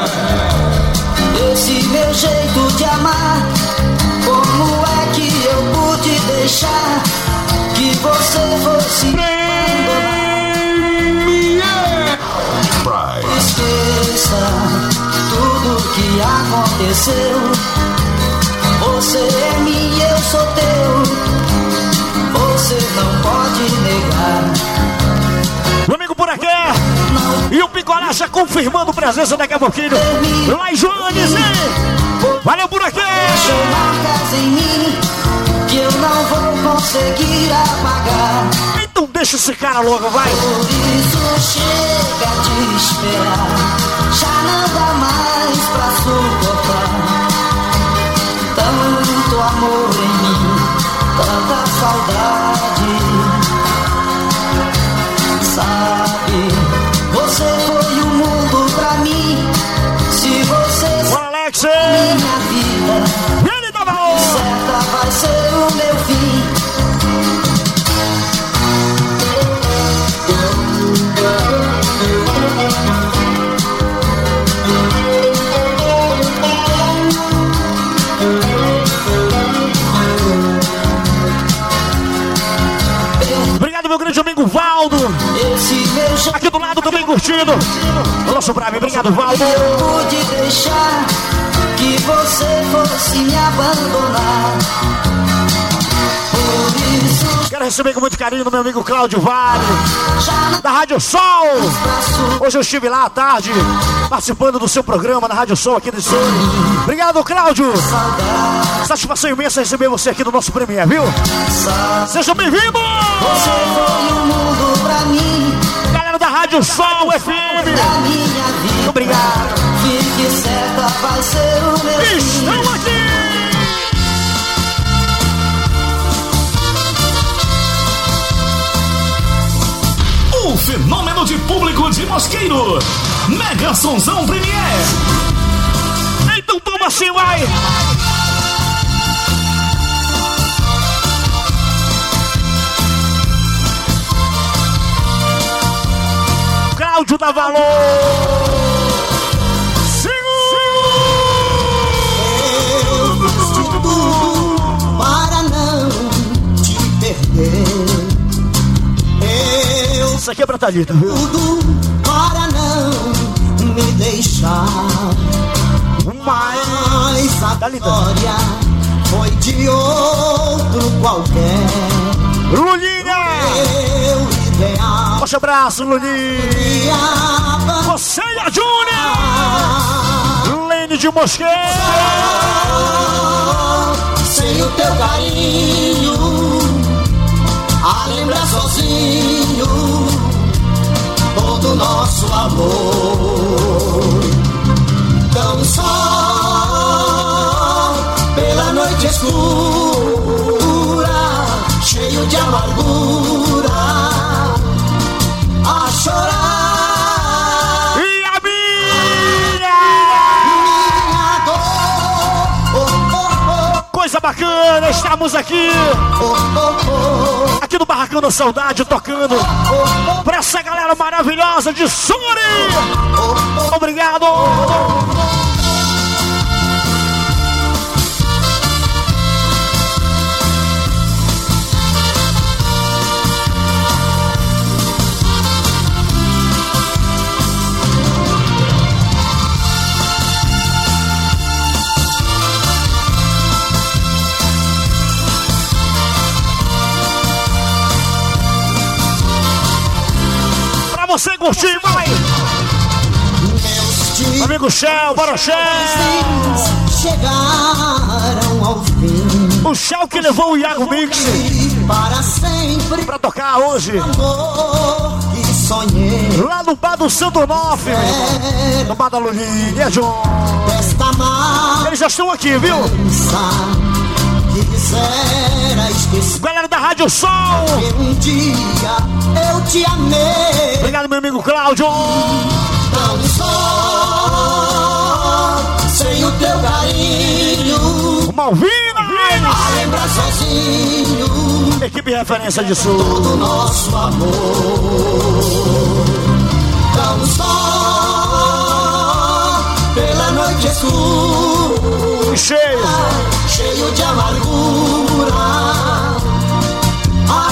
Esse meu jeito de amar, como é que eu pude deixar que você fosse Prime. Esqueça tudo que aconteceu. Você é minha, eu sou teu. Você não pode negar. Meu amigo por aqui. E o Picolé já confirmando presença daqui a pouquinho. Lá em Joanes, hein? Valeu por aqui. Deixou marcas em mim que eu não vou conseguir apagar. Então deixa esse cara logo, vai. Por isso chega de esperar. Já não dá mais pra suportar. Tanto amor em mim, tanta saudade. Sabe, você foi o mundo pra mim. Se você Bora, Alex! minha vida, Ele dá valor! certa vai ser o meu fim. Obrigado, meu grande amigo Valdo! Esse meu jeito Aqui do lado também curtindo! O nosso Prime, obrigado, Valdo! eu pude deixar que você fosse me abandonar. Por isso Quero receber com muito carinho meu amigo Cláudio Vale, já não da Rádio Sol! passo. Hoje eu estive lá à tarde, participando do seu programa na Rádio Sol aqui de Sul. Obrigado, Cláudio! Satisfação imensa receber você aqui no nosso Premier, viu? Seja bem-vindo! Você foi o mundo pra mim, Galera da Rádio Sol F M! da minha vida. Muito obrigado! Fique certa, vai ser o meu fim. Estamos aqui! O fenômeno de público de Mosqueiro. Mega Sonzão Premier. Então toma assim, vai! Cláudio dá valor! Eu fiz de tudo para não te perder. Eu Isso aqui é pra Thalita, viu? tudo para não me deixar. Mas a Thalita. glória foi de outro qualquer. Lulinha! Eu ideal Forte abraço, Lulinha! criava Você e a Júnior! Lene de Mosqueiro! sem o teu carinho, a lembrar sozinho todo nosso amor. Tão só pela noite escura, cheio de amargura, a chorar. E a minha! Minha dor, oh, oh, oh, Coisa bacana, estamos aqui! oh, oh, oh. Aqui no Barracão da Saudade, tocando pra essa galera maravilhosa de Suri! Obrigado! Pra você curtir, vai! Amigo Shell, bora Shell! Chegaram ao fim. O Shell que levou o Iago Mix E para sempre pra tocar hoje, amor que sonhei. lá no bar do Santo Onofre, no bar da Lulinha, João. Desta mar Eles já estão aqui, viu? quisera esquecer Galera da Rádio Sol! que um dia eu te amei. Obrigado, meu amigo Cláudio! Tão só sem o teu carinho, Malvina! a lembrar sozinho Equipe referência de Sul. todo nosso amor. Tão só te escuto, cheio, cheio de amargura, a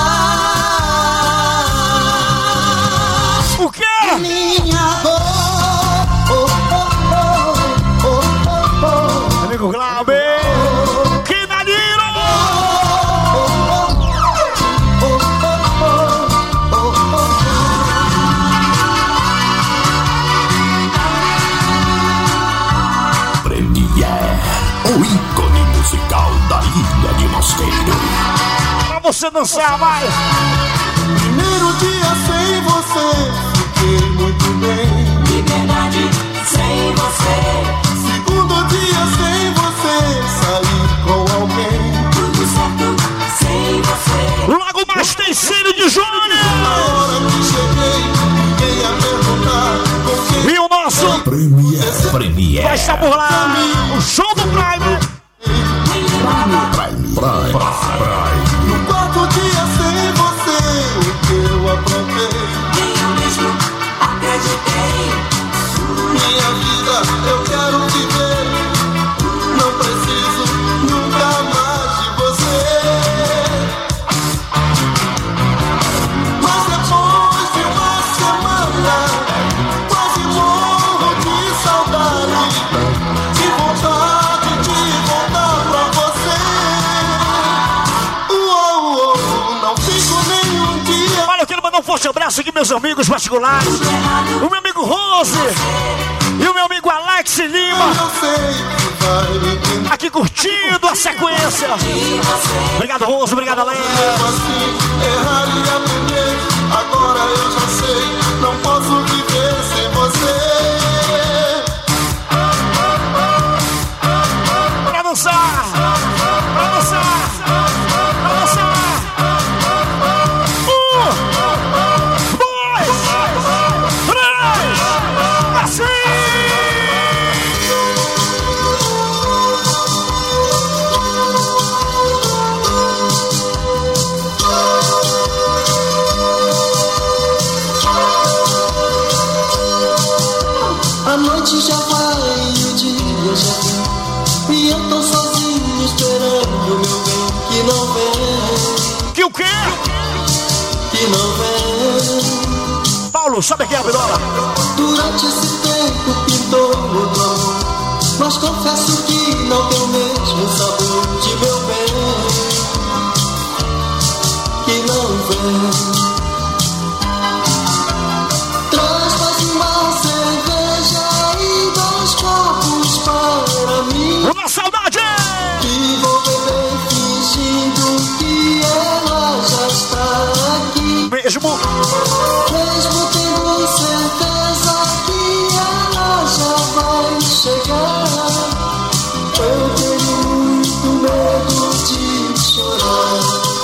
chorar. O quê? Minha oh, oh, oh, oh, oh, oh. Amigo Glauber, que danilo! O ícone musical da Ilha de Mosteiro. Pra você dançar, vai! Primeiro dia sem você, fiquei muito bem. Liberdade sem você. Segundo dia sem você, saí com alguém. Tudo certo sem você. Logo mais tem Cílio de Júnior! Na hora que cheguei, ninguém ia perguntar com quem. E o nosso Premier, Premier. vai estar por lá, o show do Prime. Prime, Prime, Prime. No quarto dia sem você, o que eu aprontei. Nem eu mesmo acreditei. Minha vida eu quero viver, não preciso nunca mais de você. Mas depois de uma semana, quase morro de saudade, de vontade de voltar pra você. Uou, uou, não fico nenhum dia. Olha, eu quero mandar um forte abraço aqui, meus amigos particulares. O meu amigo Rose e o meu amigo Alex Lima, Eu sei que vai me entender. aqui curtindo a sequência. Obrigado, Rose, obrigado, Alex. Assim, errar e aprender. Agora eu já sei, não posso viver sem você. Pra dançar, pra dançar, pra dançar. Um, dois, três, assim. A noite já vai e o dia já vem, e eu tô sozinho esperando o meu bem que não vem, Que o quê? que não vem. Paulo, sabe aqui a bidola? Durante esse tempo pintou outro amor, mas confesso que não tem o mesmo sabor de meu bem, que não vem. Traz mais uma cerveja e dois copos para mim, Uma saudade! e vou beber fingindo que ela já está aqui. Mesmo Mesmo tendo certeza que ela já vai chegar, eu tenho muito medo de chorar.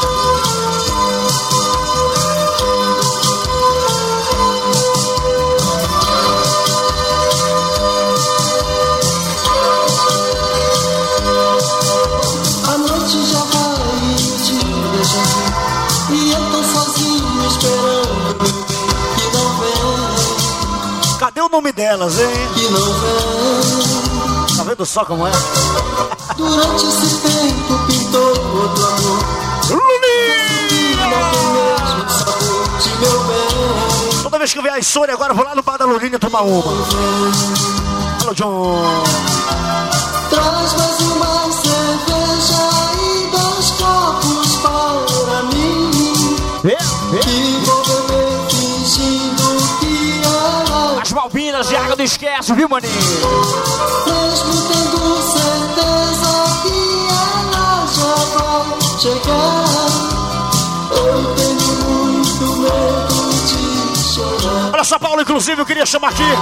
A noite já vai e o dia já vem, e eu tô sozinho esperando que não vem, cadê o nome delas, hein? que não vem. Tá vendo só como é? Durante esse tempo pintou outro amor, e não tem mesmo sabor de meu bem. Toda vez que eu vier a Sônia, agora eu vou lá no bar da Lulinha tomar uma. Alô, John. Traz mais uma cerveja e dois copos para mim, É, que vou beber fingindo que ela, As Malvinas de água não esquece, viu, maninho? mesmo tendo certeza que ela já vai chegar, eu tenho muito medo de chorar. Olha só, Paulo, inclusive, eu queria chamar aqui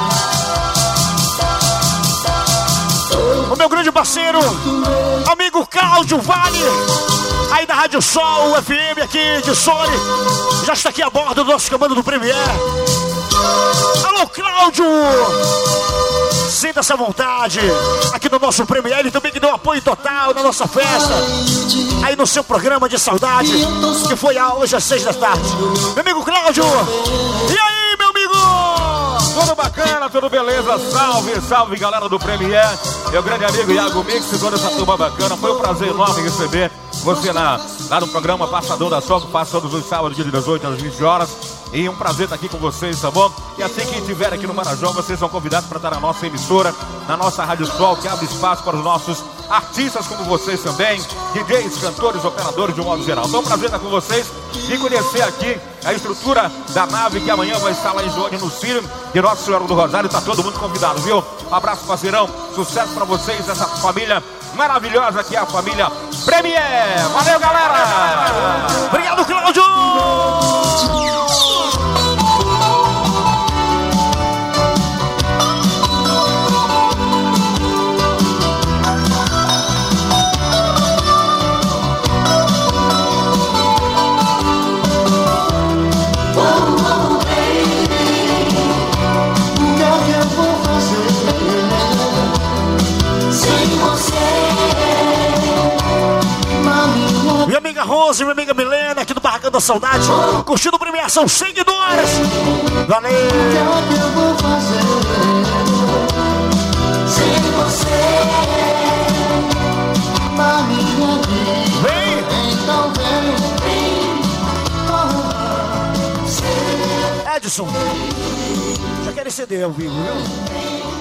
o meu grande parceiro, amigo Cláudio Vale, aí da Rádio Sol, F M aqui de Sony, já está aqui a bordo do nosso comando do Premier. Alô, Cláudio! Sinta-se à vontade aqui no nosso Premier, ele também que deu apoio total na nossa festa, aí no seu programa de saudade, que foi hoje às seis da tarde. Meu amigo Cláudio, e aí, meu amigo? Tudo Tudo bacana, tudo beleza? Salve, salve galera do Premier. Meu grande amigo Iago Mix e toda essa turma bacana. Foi um prazer enorme receber você na, lá no programa Passador da Sol, que passa todos os sábados, dia das oito às vinte horas. E um prazer estar aqui com vocês, tá bom? E assim que estiver aqui no Marajó, vocês são convidados para estar na nossa emissora, na nossa Rádio Sol, que abre espaço para os nossos artistas como vocês também, D Js, cantores, operadores de um modo geral. Então é um prazer estar com vocês e conhecer aqui a estrutura da nave que amanhã vai estar lá em Joane, no Círio de Nossa Senhora do Rosário. Tá todo mundo convidado, viu? Um abraço, parceirão. Sucesso para vocês, essa família maravilhosa que é a família Premier. Valeu, galera! Obrigado, Cláudio! Minha amiga Rose, minha amiga Milena, aqui do Barracão da Saudade, curtindo premiação seguidores. Valeu! O que eu vou fazer sem você na minha vida? Vem! Então vem, vem. Edson, já quero esse C D ao vivo, viu?